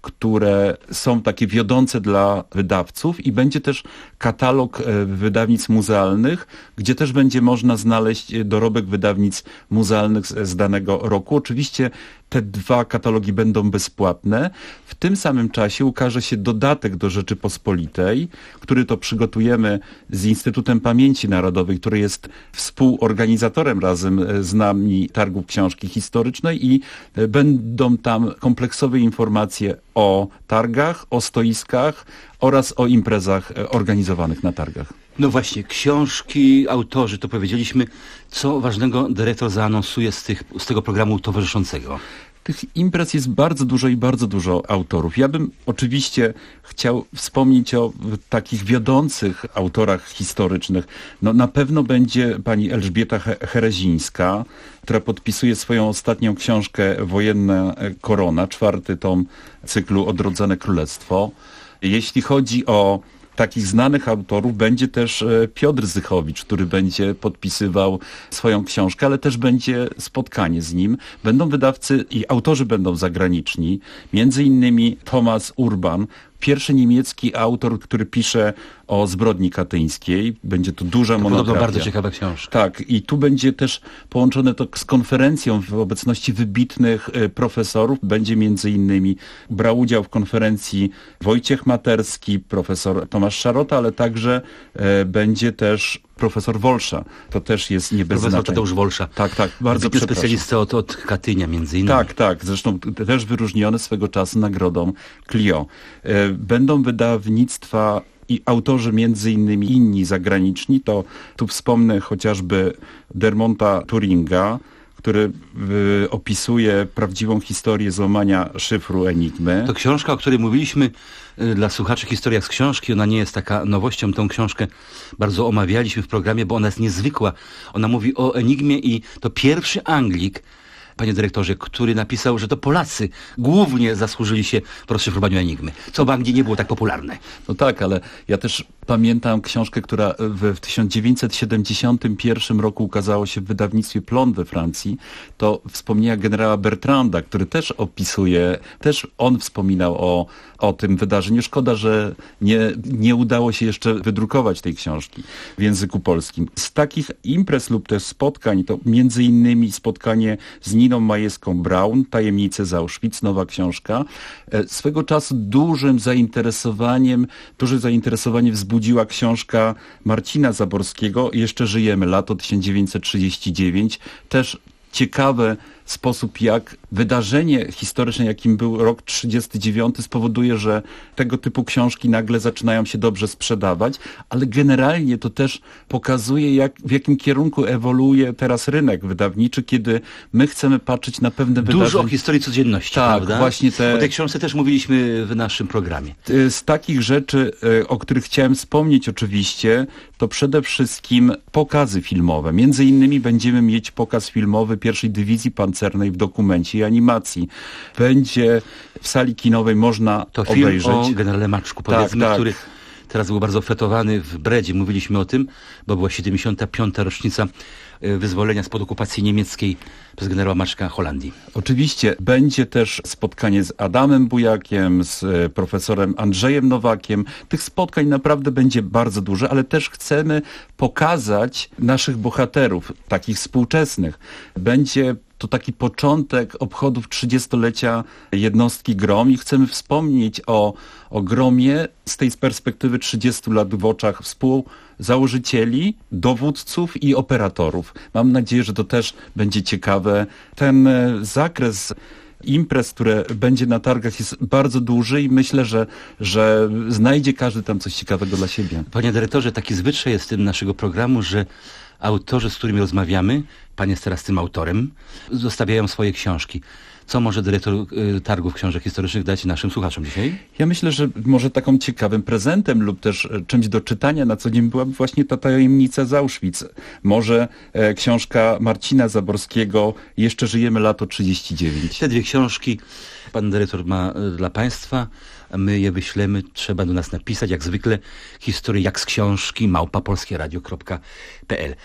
które są takie wiodące dla wydawców i będzie też katalog wydawnictw muzealnych, gdzie też będzie można znaleźć dorobek wydawnictw muzealnych z, z danego roku. Oczywiście te dwa katalogi będą bezpłatne. W tym samym czasie ukaże się dodatek do Rzeczypospolitej, który to przygotujemy z Instytutem Pamięci Narodowej, który jest współorganizatorem razem z nami Targów Książki Historycznej i będą tam kompleksowe informacje o targach, o stoiskach oraz o imprezach organizowanych na targach. No właśnie, książki, autorzy, to powiedzieliśmy. Co ważnego dyrektor zaanonsuje z, tych, z tego programu towarzyszącego? Tych imprez jest bardzo dużo i bardzo dużo autorów. Ja bym oczywiście chciał wspomnieć o takich wiodących autorach historycznych. No, na pewno będzie pani Elżbieta Herezińska, która podpisuje swoją ostatnią książkę Wojenna Korona, czwarty tom cyklu Odrodzone Królestwo. Jeśli chodzi o takich znanych autorów, będzie też Piotr Zychowicz, który będzie podpisywał swoją książkę, ale też będzie spotkanie z nim. Będą wydawcy i autorzy będą zagraniczni, między innymi Thomas Urban, pierwszy niemiecki autor, który pisze o zbrodni katyńskiej. Będzie to duża monografia. To bardzo ciekawa książka. Tak, i tu będzie też połączone to z konferencją w obecności wybitnych profesorów. Będzie między innymi brał udział w konferencji Wojciech Materski, profesor Tomasz Szarota, ale także e, będzie też profesor Wolsza. To też jest nie bez Profesor znaczenia. Tadeusz Wolsza. Tak, tak, bardzo Wybitny specjalista od, od Katynia między innymi. Tak, tak. Zresztą też wyróżniony swego czasu nagrodą Clio. Będą wydawnictwa i autorzy między innymi inni zagraniczni. To tu wspomnę chociażby Dermonta Turinga, który y, opisuje prawdziwą historię złamania szyfru Enigmy. To książka, o której mówiliśmy y, dla słuchaczy Historia z książki. Ona nie jest taka nowością. Tą książkę bardzo omawialiśmy w programie, bo ona jest niezwykła. Ona mówi o Enigmie i to pierwszy Anglik, panie dyrektorze, który napisał, że to Polacy głównie zasłużyli się w rozszyfrowaniu Enigmy, co w Anglii nie było tak popularne. No tak, ale ja też pamiętam książkę, która w, w tysiąc dziewięćset siedemdziesiątym pierwszym roku ukazała się w wydawnictwie Plon we Francji. To wspomnienia generała Bertranda, który też opisuje, też on wspominał o, o tym wydarzeniu. Szkoda, że nie, nie udało się jeszcze wydrukować tej książki w języku polskim. Z takich imprez lub też spotkań, to między innymi spotkanie z Niną Majewską-Braun, Tajemnice z Auschwitz, nowa książka. Swego czasu dużym zainteresowaniem, duże zainteresowanie wzbudziła książka Marcina Zaborskiego Jeszcze żyjemy, lato tysiąc dziewięćset trzydziesty dziewiąty. Też ciekawy sposób, jak wydarzenie historyczne, jakim był rok trzydziesty dziewiąty, spowoduje, że tego typu książki nagle zaczynają się dobrze sprzedawać, ale generalnie to też pokazuje, jak, w jakim kierunku ewoluuje teraz rynek wydawniczy, kiedy my chcemy patrzeć na pewne Dużo wydarzenia. o historii codzienności, tak, prawda? Właśnie te... O tej książce też mówiliśmy w naszym programie. Z takich rzeczy, o których chciałem wspomnieć oczywiście, to przede wszystkim pokazy filmowe. Między innymi będziemy mieć pokaz filmowy pierwszej dywizji pancernej w dokumencie i animacji. Będzie w sali kinowej można to film obejrzeć. o generale Maczku, powiedzmy, tak, tak. który teraz był bardzo fetowany w Bredzie. Mówiliśmy o tym, bo była siedemdziesiąta piąta rocznica wyzwolenia spod okupacji niemieckiej przez generała Maczka Holandii. Oczywiście będzie też spotkanie z Adamem Bujakiem, z profesorem Andrzejem Nowakiem. Tych spotkań naprawdę będzie bardzo dużo, ale też chcemy pokazać naszych bohaterów, takich współczesnych. Będzie to taki początek obchodów trzydziestolecia jednostki GROM i chcemy wspomnieć o, o GROMie z tej perspektywy trzydziestu lat w oczach współzałożycieli, dowódców i operatorów. Mam nadzieję, że to też będzie ciekawe. Ten zakres imprez, które będzie na targach, jest bardzo duży i myślę, że, że znajdzie każdy tam coś ciekawego dla siebie. Panie dyrektorze, taki zwyczaj jest w tym naszego programu, że autorzy, z którymi rozmawiamy, pan jest teraz tym autorem, zostawiają swoje książki. Co może dyrektor y, Targów Książek Historycznych dać naszym słuchaczom dzisiaj? Ja myślę, że może taką ciekawym prezentem lub też czymś do czytania na co dzień byłaby właśnie ta Tajemnica z Auschwitz. Może e, książka Marcina Zaborskiego Jeszcze żyjemy, lato trzydzieści dziewięć. Te dwie książki pan dyrektor ma y, dla państwa. My je wyślemy, trzeba do nas napisać, jak zwykle, historię jak z książki, małpa polskieradio kropka p l.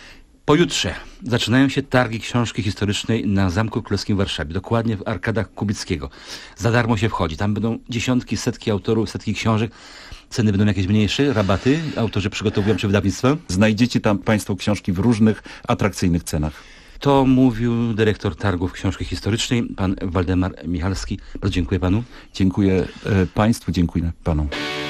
Pojutrze zaczynają się targi książki historycznej na Zamku Królewskim w Warszawie, dokładnie w Arkadach Kubickiego. Za darmo się wchodzi. Tam będą dziesiątki, setki autorów, setki książek. Ceny będą jakieś mniejsze, rabaty autorzy przygotowują czy wydawnictwa. Znajdziecie tam Państwo książki w różnych atrakcyjnych cenach. To mówił dyrektor targów książki historycznej, pan Waldemar Michalski. Bardzo dziękuję panu. Dziękuję Państwu, dziękuję panu.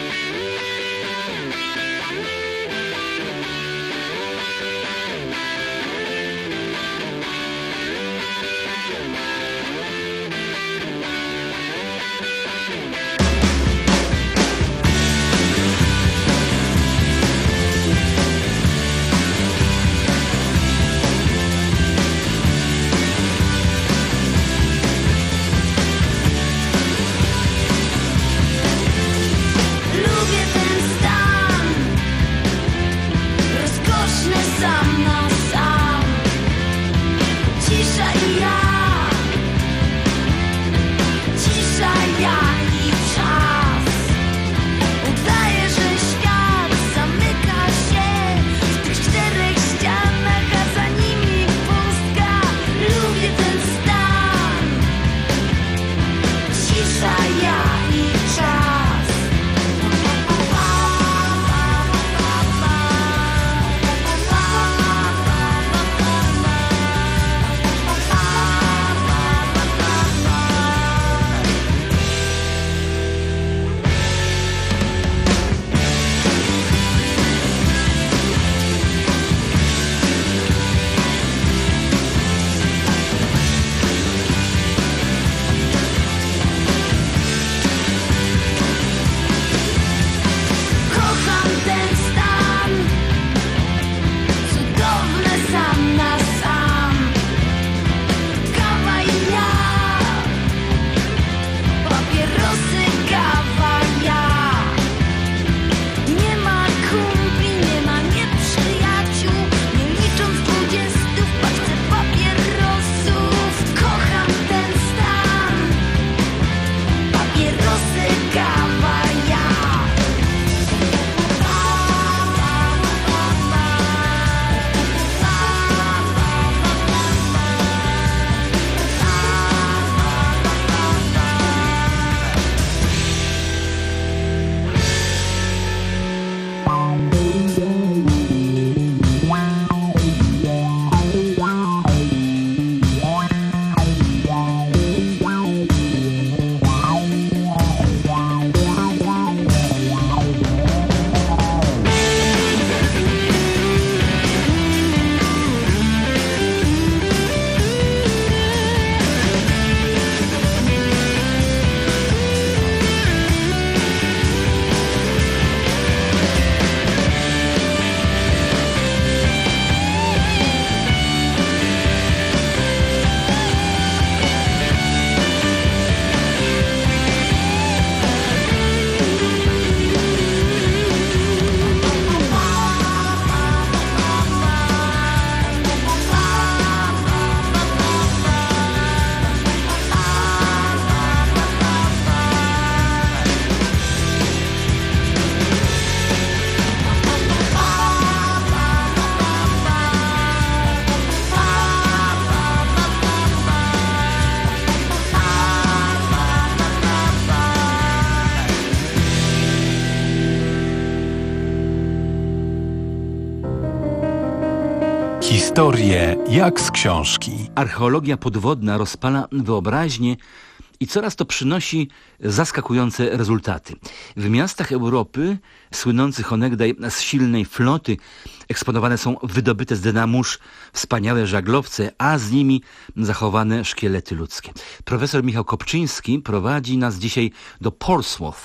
Historie jak z książki. Archeologia podwodna rozpala wyobraźnię i coraz to przynosi zaskakujące rezultaty. W miastach Europy, słynących onegdaj z silnej floty, eksponowane są wydobyte z dna mórz wspaniałe żaglowce, a z nimi zachowane szkielety ludzkie. Profesor Michał Kopczyński prowadzi nas dzisiaj do Portsmouth.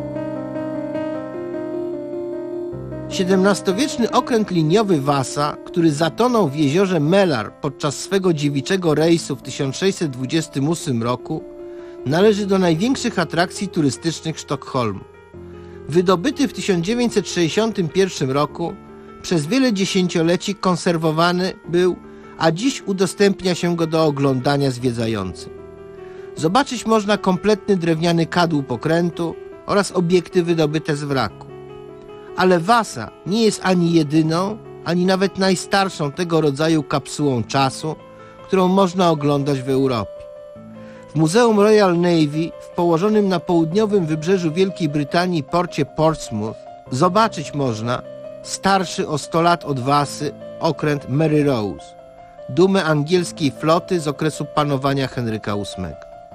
siedemnastowieczny okręt liniowy Wasa, który zatonął w jeziorze Mälar podczas swego dziewiczego rejsu w tysiąc sześćset dwudziestym ósmym roku, należy do największych atrakcji turystycznych Sztokholmu. Wydobyty w tysiąc dziewięćset sześćdziesiątym pierwszym roku, przez wiele dziesięcioleci konserwowany był, a dziś udostępnia się go do oglądania zwiedzającym. Zobaczyć można kompletny drewniany kadłub okrętu oraz obiekty wydobyte z wraku. Ale Wasa nie jest ani jedyną, ani nawet najstarszą tego rodzaju kapsułą czasu, którą można oglądać w Europie. W Muzeum Royal Navy w położonym na południowym wybrzeżu Wielkiej Brytanii porcie Portsmouth zobaczyć można starszy o sto lat od Wasy okręt Mary Rose, dumę angielskiej floty z okresu panowania Henryka ósmego.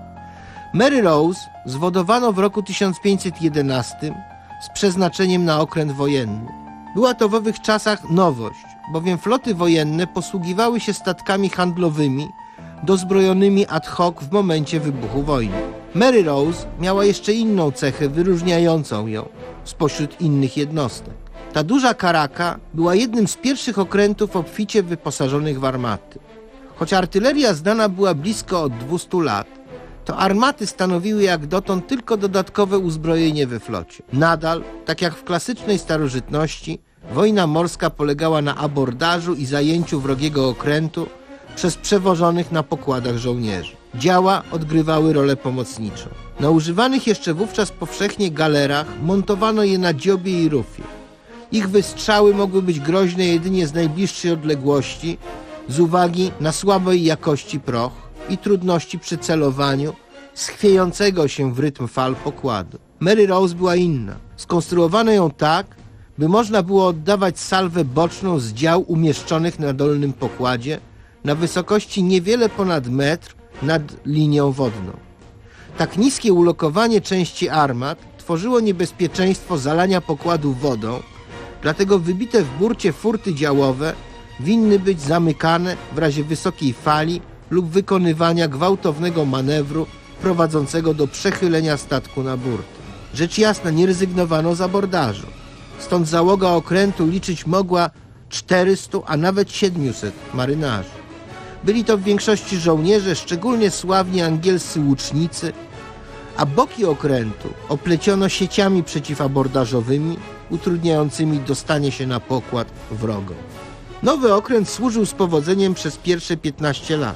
Mary Rose zwodowano w roku tysiąc pięćset jedenastym z przeznaczeniem na okręt wojenny. Była to w owych czasach nowość, bowiem floty wojenne posługiwały się statkami handlowymi dozbrojonymi ad hoc w momencie wybuchu wojny. Mary Rose miała jeszcze inną cechę wyróżniającą ją spośród innych jednostek. Ta duża karaka była jednym z pierwszych okrętów obficie wyposażonych w armaty. Choć artyleria znana była blisko od dwustu lat, to armaty stanowiły jak dotąd tylko dodatkowe uzbrojenie we flocie. Nadal, tak jak w klasycznej starożytności, wojna morska polegała na abordażu i zajęciu wrogiego okrętu przez przewożonych na pokładach żołnierzy. Działa odgrywały rolę pomocniczą. Na używanych jeszcze wówczas powszechnie galerach montowano je na dziobie i rufie. Ich wystrzały mogły być groźne jedynie z najbliższej odległości z uwagi na słabej jakości proch i trudności przy celowaniu z chwiejącego się w rytm fal pokładu. Mary Rose była inna. Skonstruowano ją tak, by można było oddawać salwę boczną z dział umieszczonych na dolnym pokładzie na wysokości niewiele ponad metr nad linią wodną. Tak niskie ulokowanie części armat tworzyło niebezpieczeństwo zalania pokładu wodą, dlatego wybite w burcie furty działowe winny być zamykane w razie wysokiej fali lub wykonywania gwałtownego manewru prowadzącego do przechylenia statku na burtę. Rzecz jasna, nie rezygnowano z abordażu. Stąd załoga okrętu liczyć mogła czterystu, a nawet siedmiuset marynarzy. Byli to w większości żołnierze, szczególnie sławni angielscy łucznicy, a boki okrętu opleciono sieciami przeciwabordażowymi, utrudniającymi dostanie się na pokład wrogom. Nowy okręt służył z powodzeniem przez pierwsze piętnaście lat.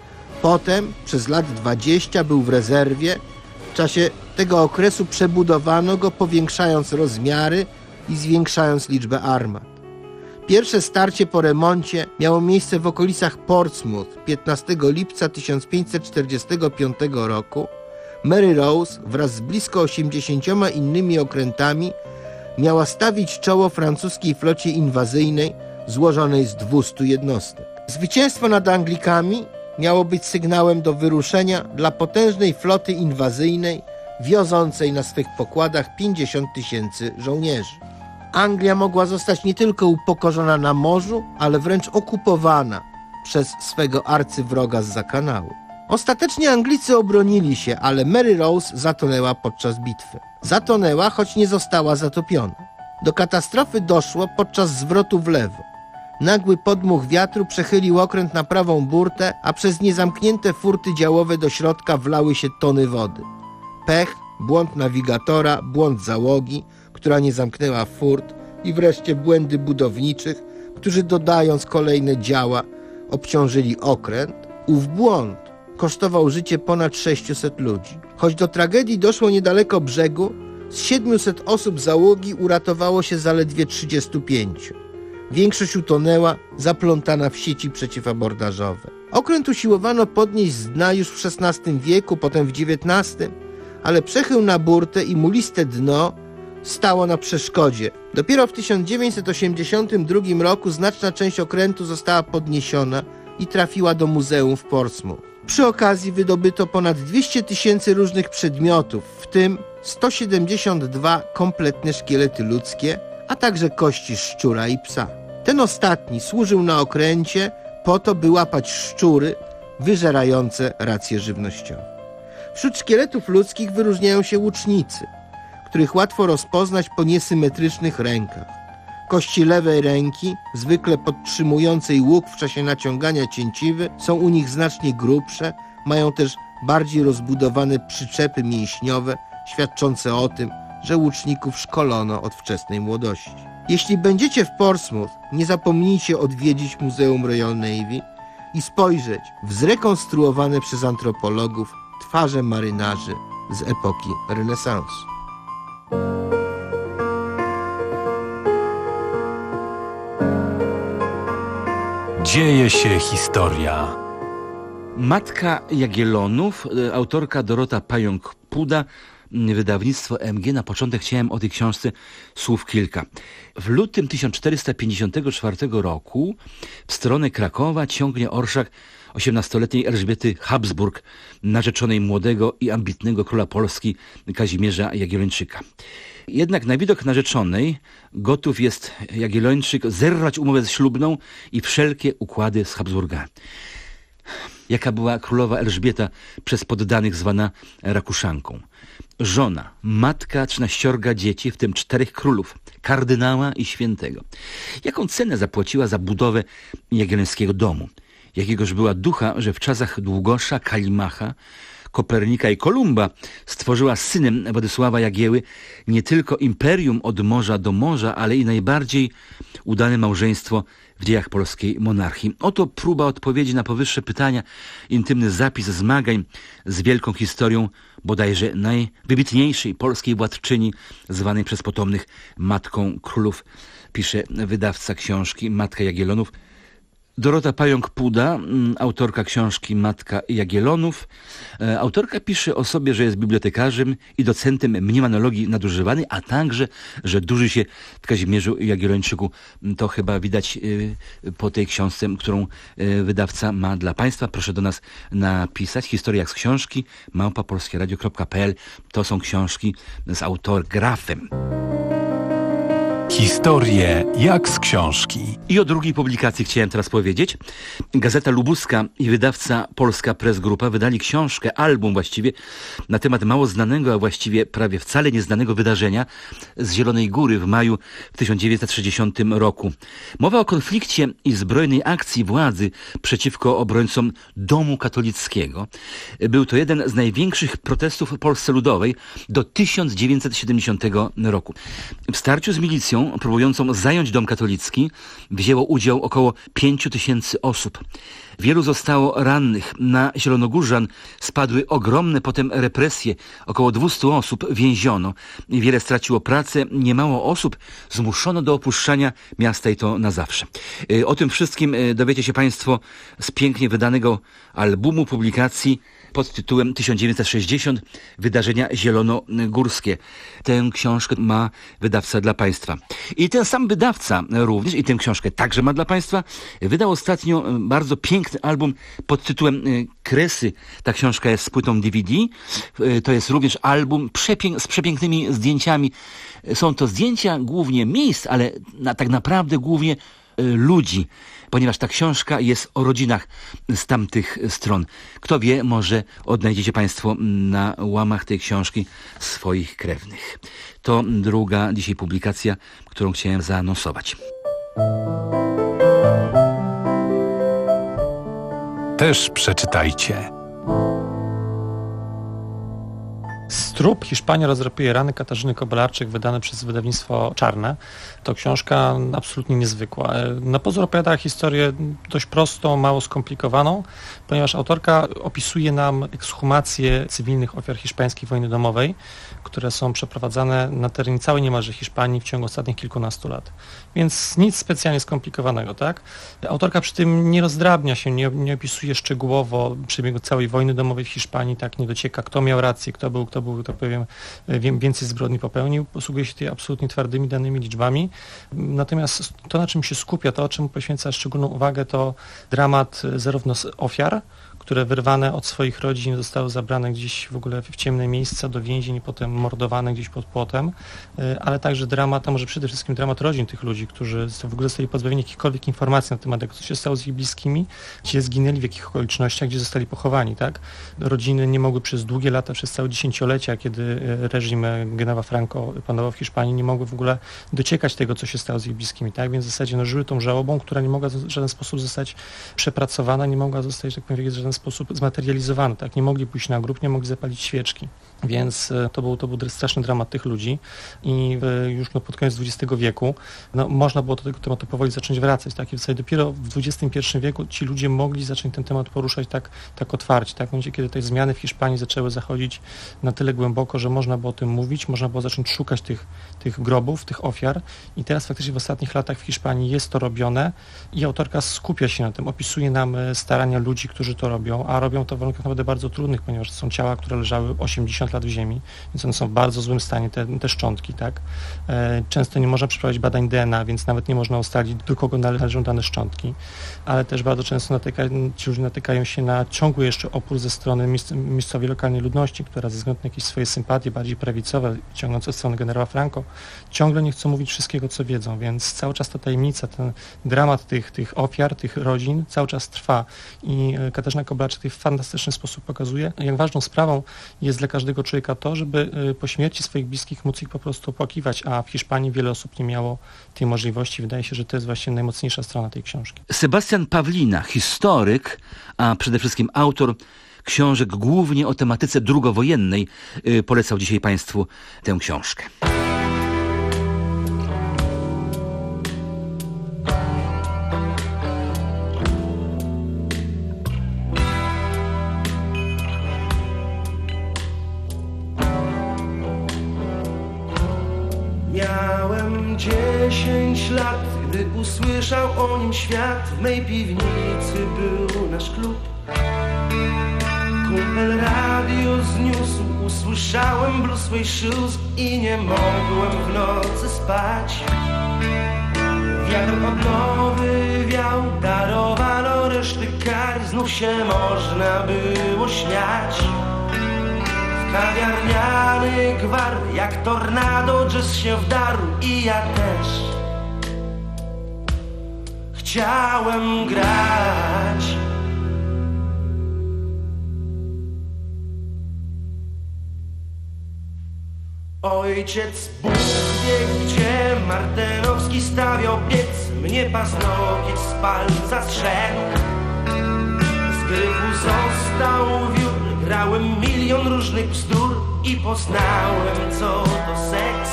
Potem przez lat dwadzieścia był w rezerwie. W czasie tego okresu przebudowano go, powiększając rozmiary i zwiększając liczbę armat. Pierwsze starcie po remoncie miało miejsce w okolicach Portsmouth piętnastego lipca tysiąc pięćset czterdziestego piątego roku. Mary Rose wraz z blisko osiemdziesięcioma innymi okrętami miała stawić czoło francuskiej flocie inwazyjnej złożonej z dwustu jednostek. Zwycięstwo nad Anglikami miało być sygnałem do wyruszenia dla potężnej floty inwazyjnej wiozącej na swych pokładach pięćdziesiąt tysięcy żołnierzy. Anglia mogła zostać nie tylko upokorzona na morzu, ale wręcz okupowana przez swego arcywroga zza kanału. Ostatecznie Anglicy obronili się, ale Mary Rose zatonęła podczas bitwy. Zatonęła, choć nie została zatopiona. Do katastrofy doszło podczas zwrotu w lewo. Nagły podmuch wiatru przechylił okręt na prawą burtę, a przez niezamknięte furty działowe do środka wlały się tony wody. Pech, błąd nawigatora, błąd załogi, która nie zamknęła furt, i wreszcie błędy budowniczych, którzy dodając kolejne działa obciążyli okręt. Ów błąd kosztował życie ponad sześciuset ludzi. Choć do tragedii doszło niedaleko brzegu, z siedmiuset osób załogi uratowało się zaledwie trzydziestu pięciu. Większość utonęła, zaplątana w sieci przeciwabordażowe. Okręt usiłowano podnieść z dna już w szesnastym wieku, potem w dziewiętnastym, ale przechył na burtę i muliste dno stało na przeszkodzie. Dopiero w tysiąc dziewięćset osiemdziesiątym drugim roku znaczna część okrętu została podniesiona i trafiła do muzeum w Portsmouth. Przy okazji wydobyto ponad dwieście tysięcy różnych przedmiotów, w tym sto siedemdziesiąt dwa kompletne szkielety ludzkie, a także kości szczura i psa. Ten ostatni służył na okręcie po to, by łapać szczury wyżerające racje żywnościowe. Wśród szkieletów ludzkich wyróżniają się łucznicy, których łatwo rozpoznać po niesymetrycznych rękach. Kości lewej ręki, zwykle podtrzymującej łuk w czasie naciągania cięciwy, są u nich znacznie grubsze, mają też bardziej rozbudowane przyczepy mięśniowe, świadczące o tym, że łuczników szkolono od wczesnej młodości. Jeśli będziecie w Portsmouth, nie zapomnijcie odwiedzić Muzeum Royal Navy i spojrzeć w zrekonstruowane przez antropologów twarze marynarzy z epoki renesansu. Dzieje się historia. Matka Jagiellonów, autorka Dorota Pająk-Puda, wydawnictwo M G. Na początek chciałem o tej książce słów kilka. W lutym tysiąc czterysta pięćdziesiątego czwartego roku w stronę Krakowa ciągnie orszak osiemnastoletniej Elżbiety Habsburg, narzeczonej młodego i ambitnego króla Polski Kazimierza Jagiellończyka. Jednak na widok narzeczonej gotów jest Jagiellończyk zerwać umowę ślubną i wszelkie układy z Habsburgami. Jaka była królowa Elżbieta przez poddanych zwana Rakuszanką? Żona, matka trzynaściorga dzieci, w tym czterech królów, kardynała i świętego. Jaką cenę zapłaciła za budowę jagiellońskiego domu? Jakiegoż była ducha, że w czasach Długosza, Kalimacha, Kopernika i Kolumba stworzyła z synem Władysława Jagieły nie tylko imperium od morza do morza, ale i najbardziej udane małżeństwo w dziejach polskiej monarchii. Oto próba odpowiedzi na powyższe pytania, intymny zapis zmagań z wielką historią bodajże najwybitniejszej polskiej władczyni, zwanej przez potomnych Matką Królów, pisze wydawca książki Matka Jagiellonów. Dorota Pająk-Puda, autorka książki Matka Jagiellonów. Autorka pisze o sobie, że jest bibliotekarzem i docentem mniemanologii nadużywanej, a także, że duży się w Kazimierzu Jagiellończyku. To chyba widać po tej książce, którą wydawca ma dla Państwa. Proszę do nas napisać. Historia z książki małpa polskie radio kropka p l. To są książki z autografem. Historie jak z książki. I o drugiej publikacji chciałem teraz powiedzieć. Gazeta Lubuska i wydawca Polska Press Grupa wydali książkę, album właściwie, na temat mało znanego, a właściwie prawie wcale nieznanego wydarzenia z Zielonej Góry w maju tysiąc dziewięćset sześćdziesiątego roku. Mowa o konflikcie i zbrojnej akcji władzy przeciwko obrońcom domu katolickiego. Był to jeden z największych protestów w Polsce Ludowej do tysiąc dziewięćset siedemdziesiątego roku. W starciu z milicją próbującą zająć dom katolicki wzięło udział około pięciu tysięcy osób. Wielu zostało rannych. Na Zielonogórzan spadły ogromne potem represje. Około dwieście osób więziono. Wiele straciło pracę. Niemało osób zmuszono do opuszczania miasta i to na zawsze. O tym wszystkim dowiecie się Państwo z pięknie wydanego albumu publikacji pod tytułem tysiąc dziewięćset sześćdziesiąt. Wydarzenia zielonogórskie. Tę książkę ma wydawca dla Państwa. I ten sam wydawca również, i tę książkę także ma dla Państwa, wydał ostatnio bardzo piękny album pod tytułem Kresy. Ta książka jest z płytą D V D. To jest również album przepięk- z przepięknymi zdjęciami. Są to zdjęcia głównie miejsc, ale na, tak naprawdę głównie ludzi, ponieważ ta książka jest o rodzinach z tamtych stron. Kto wie, może odnajdziecie Państwo na łamach tej książki swoich krewnych. To druga dzisiaj publikacja, którą chciałem zaanonsować. Też przeczytajcie. Strób Hiszpania rozdrapuje rany Katarzyny Kobylarczyk, wydane przez wydawnictwo Czarne. To książka absolutnie niezwykła. Na pozór opowiada historię dość prostą, mało skomplikowaną, ponieważ autorka opisuje nam ekshumację cywilnych ofiar hiszpańskiej wojny domowej, które są przeprowadzane na terenie całej niemalże Hiszpanii w ciągu ostatnich kilkunastu lat. Więc nic specjalnie skomplikowanego, tak? Autorka przy tym nie rozdrabnia się, nie, nie opisuje szczegółowo przebiegu całej wojny domowej w Hiszpanii, tak nie docieka, kto miał rację, kto był, kto był, tak powiem, więcej zbrodni popełnił. Posługuje się tutaj absolutnie twardymi danymi liczbami. Natomiast to, na czym się skupia, to, o czym poświęca szczególną uwagę, to dramat zarówno ofiar, które wyrwane od swoich rodzin zostały zabrane gdzieś w ogóle w ciemne miejsca do więzień i potem mordowane gdzieś pod płotem, ale także dramat, a może przede wszystkim dramat rodzin tych ludzi, którzy w ogóle zostali pozbawieni jakichkolwiek informacji na temat tego, co się stało z ich bliskimi, gdzie zginęli, w jakich okolicznościach, gdzie zostali pochowani, tak? Rodziny nie mogły przez długie lata, przez całe dziesięciolecia, kiedy reżim generała Franco panował w Hiszpanii, nie mogły w ogóle dociekać tego, co się stało z ich bliskimi, tak? Więc w zasadzie no, żyły tą żałobą, która nie mogła w żaden sposób zostać przepracowana, nie mogła zostać, tak powiem, w żaden sposób zmaterializowana, tak? Nie mogli pójść na grób, nie mogli zapalić świeczki. Więc to był, to był straszny dramat tych ludzi i już no, pod koniec dwudziestego wieku no, można było do tego tematu powoli zacząć wracać. Tak? I w zasadzie dopiero w dwudziestym pierwszym wieku ci ludzie mogli zacząć ten temat poruszać tak, tak otwarcie. Tak? W momencie, kiedy te zmiany w Hiszpanii zaczęły zachodzić na tyle głęboko, że można było o tym mówić, można było zacząć szukać tych, tych grobów, tych ofiar i teraz faktycznie w ostatnich latach w Hiszpanii jest to robione i autorka skupia się na tym, opisuje nam starania ludzi, którzy to robią, a robią to w warunkach naprawdę bardzo trudnych, ponieważ to są ciała, które leżały osiemdziesiąt lat w ziemi, więc one są w bardzo złym stanie, te, te szczątki, tak. Często nie można przeprowadzić badań D N A, więc nawet nie można ustalić, do kogo należą dane szczątki, ale też bardzo często natyka, ci ludzie natykają się na ciągły jeszcze opór ze strony miejsc, miejscowej, lokalnej ludności, która ze względu na jakieś swoje sympatie bardziej prawicowe, ciągnące od strony generała Franco, ciągle nie chcą mówić wszystkiego, co wiedzą, więc cały czas ta tajemnica, ten dramat tych, tych ofiar, tych rodzin cały czas trwa i Katarzyna Koblarczyk w fantastyczny sposób pokazuje, jak ważną sprawą jest dla każdego człowieka to, żeby po śmierci swoich bliskich móc ich po prostu opłakiwać, a w Hiszpanii wiele osób nie miało tej możliwości. Wydaje się, że to jest właśnie najmocniejsza strona tej książki. Sebastian Pawlina, historyk, a przede wszystkim autor książek głównie o tematyce drugowojennej, yy, polecał dzisiaj Państwu tę książkę. Miałem dziesięć lat, gdy usłyszał o nim świat. W mej piwnicy był nasz klub. Kumpel radio zniósł, usłyszałem Blue Suede Shoes i nie mogłem w nocy spać. Wiatr odnowy wiał, darowano reszty kar, znów się można było śmiać. Kawiarniany gwar, jak tornado jazz się wdarł i ja też chciałem grać. Ojciec Bóg wie gdzie, Martenowski stawiał piec, mnie paznokieć z palca zszedł. Z gryfu został wiór, grałem milion różnych bzdur i poznałem, co to seks.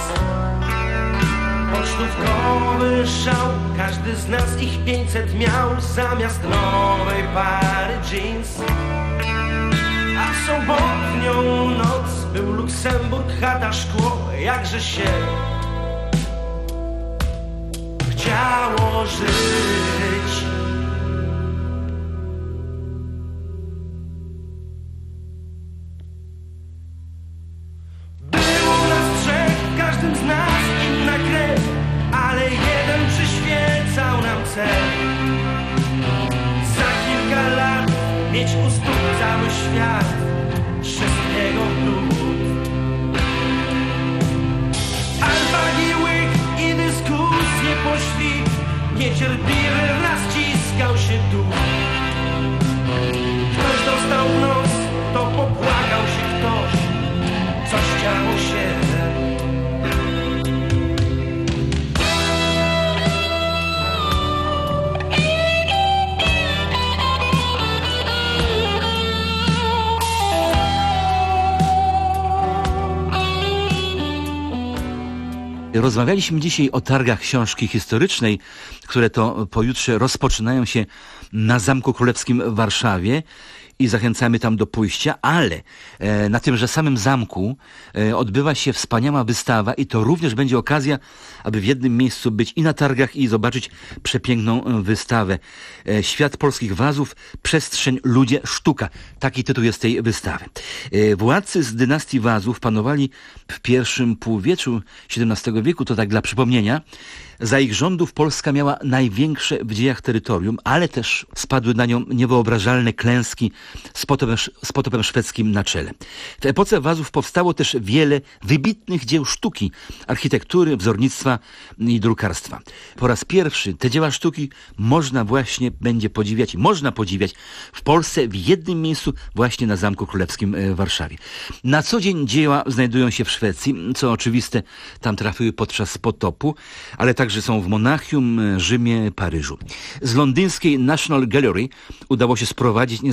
Pocztówkowy szał, każdy z nas ich pięćset miał, zamiast nowej pary jeans. A w sobotnią noc był Luksemburg, chata, szkło, jakże się chciało żyć. Za kilka lat mieć u stóp cały świat, wszystkiego blut. Albagi, łyk i dyskusje poszli, niecierpliwy raz ciskał się duch. Ktoś dostał w nos, to popłakał się ktoś, coś działo się. Rozmawialiśmy dzisiaj o targach książki historycznej, które to pojutrze rozpoczynają się na Zamku Królewskim w Warszawie i zachęcamy tam do pójścia, ale e, na tymże samym zamku e, odbywa się wspaniała wystawa i to również będzie okazja, aby w jednym miejscu być i na targach i zobaczyć przepiękną wystawę. E, Świat polskich wazów, przestrzeń, ludzie, sztuka. Taki tytuł jest tej wystawy. E, władcy z dynastii Wazów panowali w pierwszym półwieczu siedemnastego wieku, to tak dla przypomnienia. Za ich rządów Polska miała największe w dziejach terytorium, ale też spadły na nią niewyobrażalne klęski z potopem, z potopem szwedzkim na czele. W epoce Wazów powstało też wiele wybitnych dzieł sztuki, architektury, wzornictwa i drukarstwa. Po raz pierwszy te dzieła sztuki można właśnie będzie podziwiać i można podziwiać w Polsce w jednym miejscu, właśnie na Zamku Królewskim w Warszawie. Na co dzień dzieła znajdują się w Szwecji, co oczywiste tam trafiły podczas potopu, ale także są w Monachium, Rzymie, Paryżu. Z londyńskiej National Gallery udało się sprowadzić niezwykle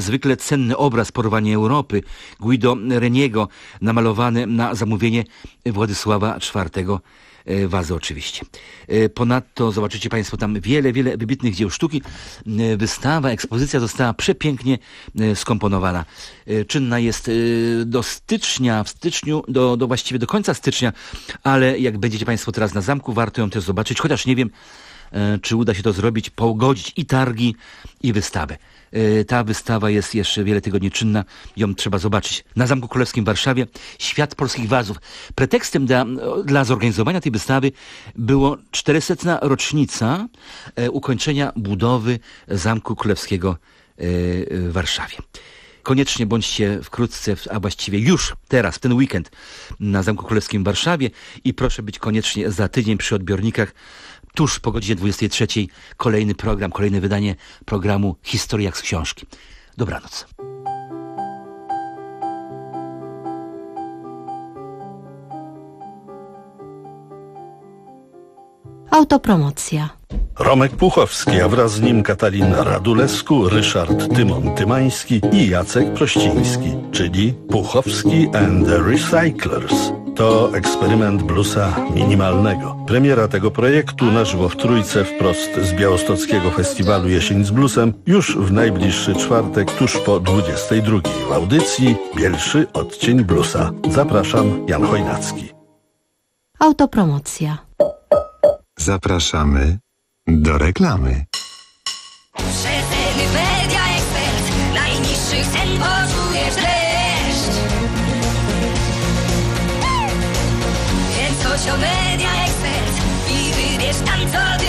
cenny obraz Porwanie Europy Guido Reniego, namalowany na zamówienie Władysława czwartego. Wazy oczywiście. Ponadto zobaczycie Państwo tam wiele, wiele wybitnych dzieł sztuki. Wystawa, ekspozycja została przepięknie skomponowana. Czynna jest do stycznia, w styczniu, do, do właściwie do końca stycznia, ale jak będziecie Państwo teraz na zamku, warto ją też zobaczyć, chociaż nie wiem, czy uda się to zrobić, pogodzić i targi, i wystawę. Ta wystawa jest jeszcze wiele tygodni czynna, ją trzeba zobaczyć. Na Zamku Królewskim w Warszawie Świat polskich wazów. Pretekstem dla, dla zorganizowania tej wystawy było czterysetna rocznica ukończenia budowy Zamku Królewskiego w Warszawie. Koniecznie bądźcie wkrótce, a właściwie już teraz, w ten weekend na Zamku Królewskim w Warszawie i proszę być koniecznie za tydzień przy odbiornikach. Tuż po godzinie dwudziestej trzeciej kolejny program, kolejne wydanie programu Historia jak z książki. Dobranoc. Autopromocja. Romek Puchowski, a wraz z nim Katalina Radulescu, Ryszard Tymon Tymański i Jacek Prościński, czyli Puchowski and the Recyclers. To eksperyment bluesa minimalnego. Premiera tego projektu na żywo w Trójce wprost z Białostockiego Festiwalu Jesień z Bluesem już w najbliższy czwartek tuż po dwudziestej drugiej w audycji Bielszy odcień bluesa. Zapraszam, Jan Chojnacki. Autopromocja. Zapraszamy do reklamy. Przeceny Media Expert. Najniższych cen poczujesz dreszcz. Więc chodź o Media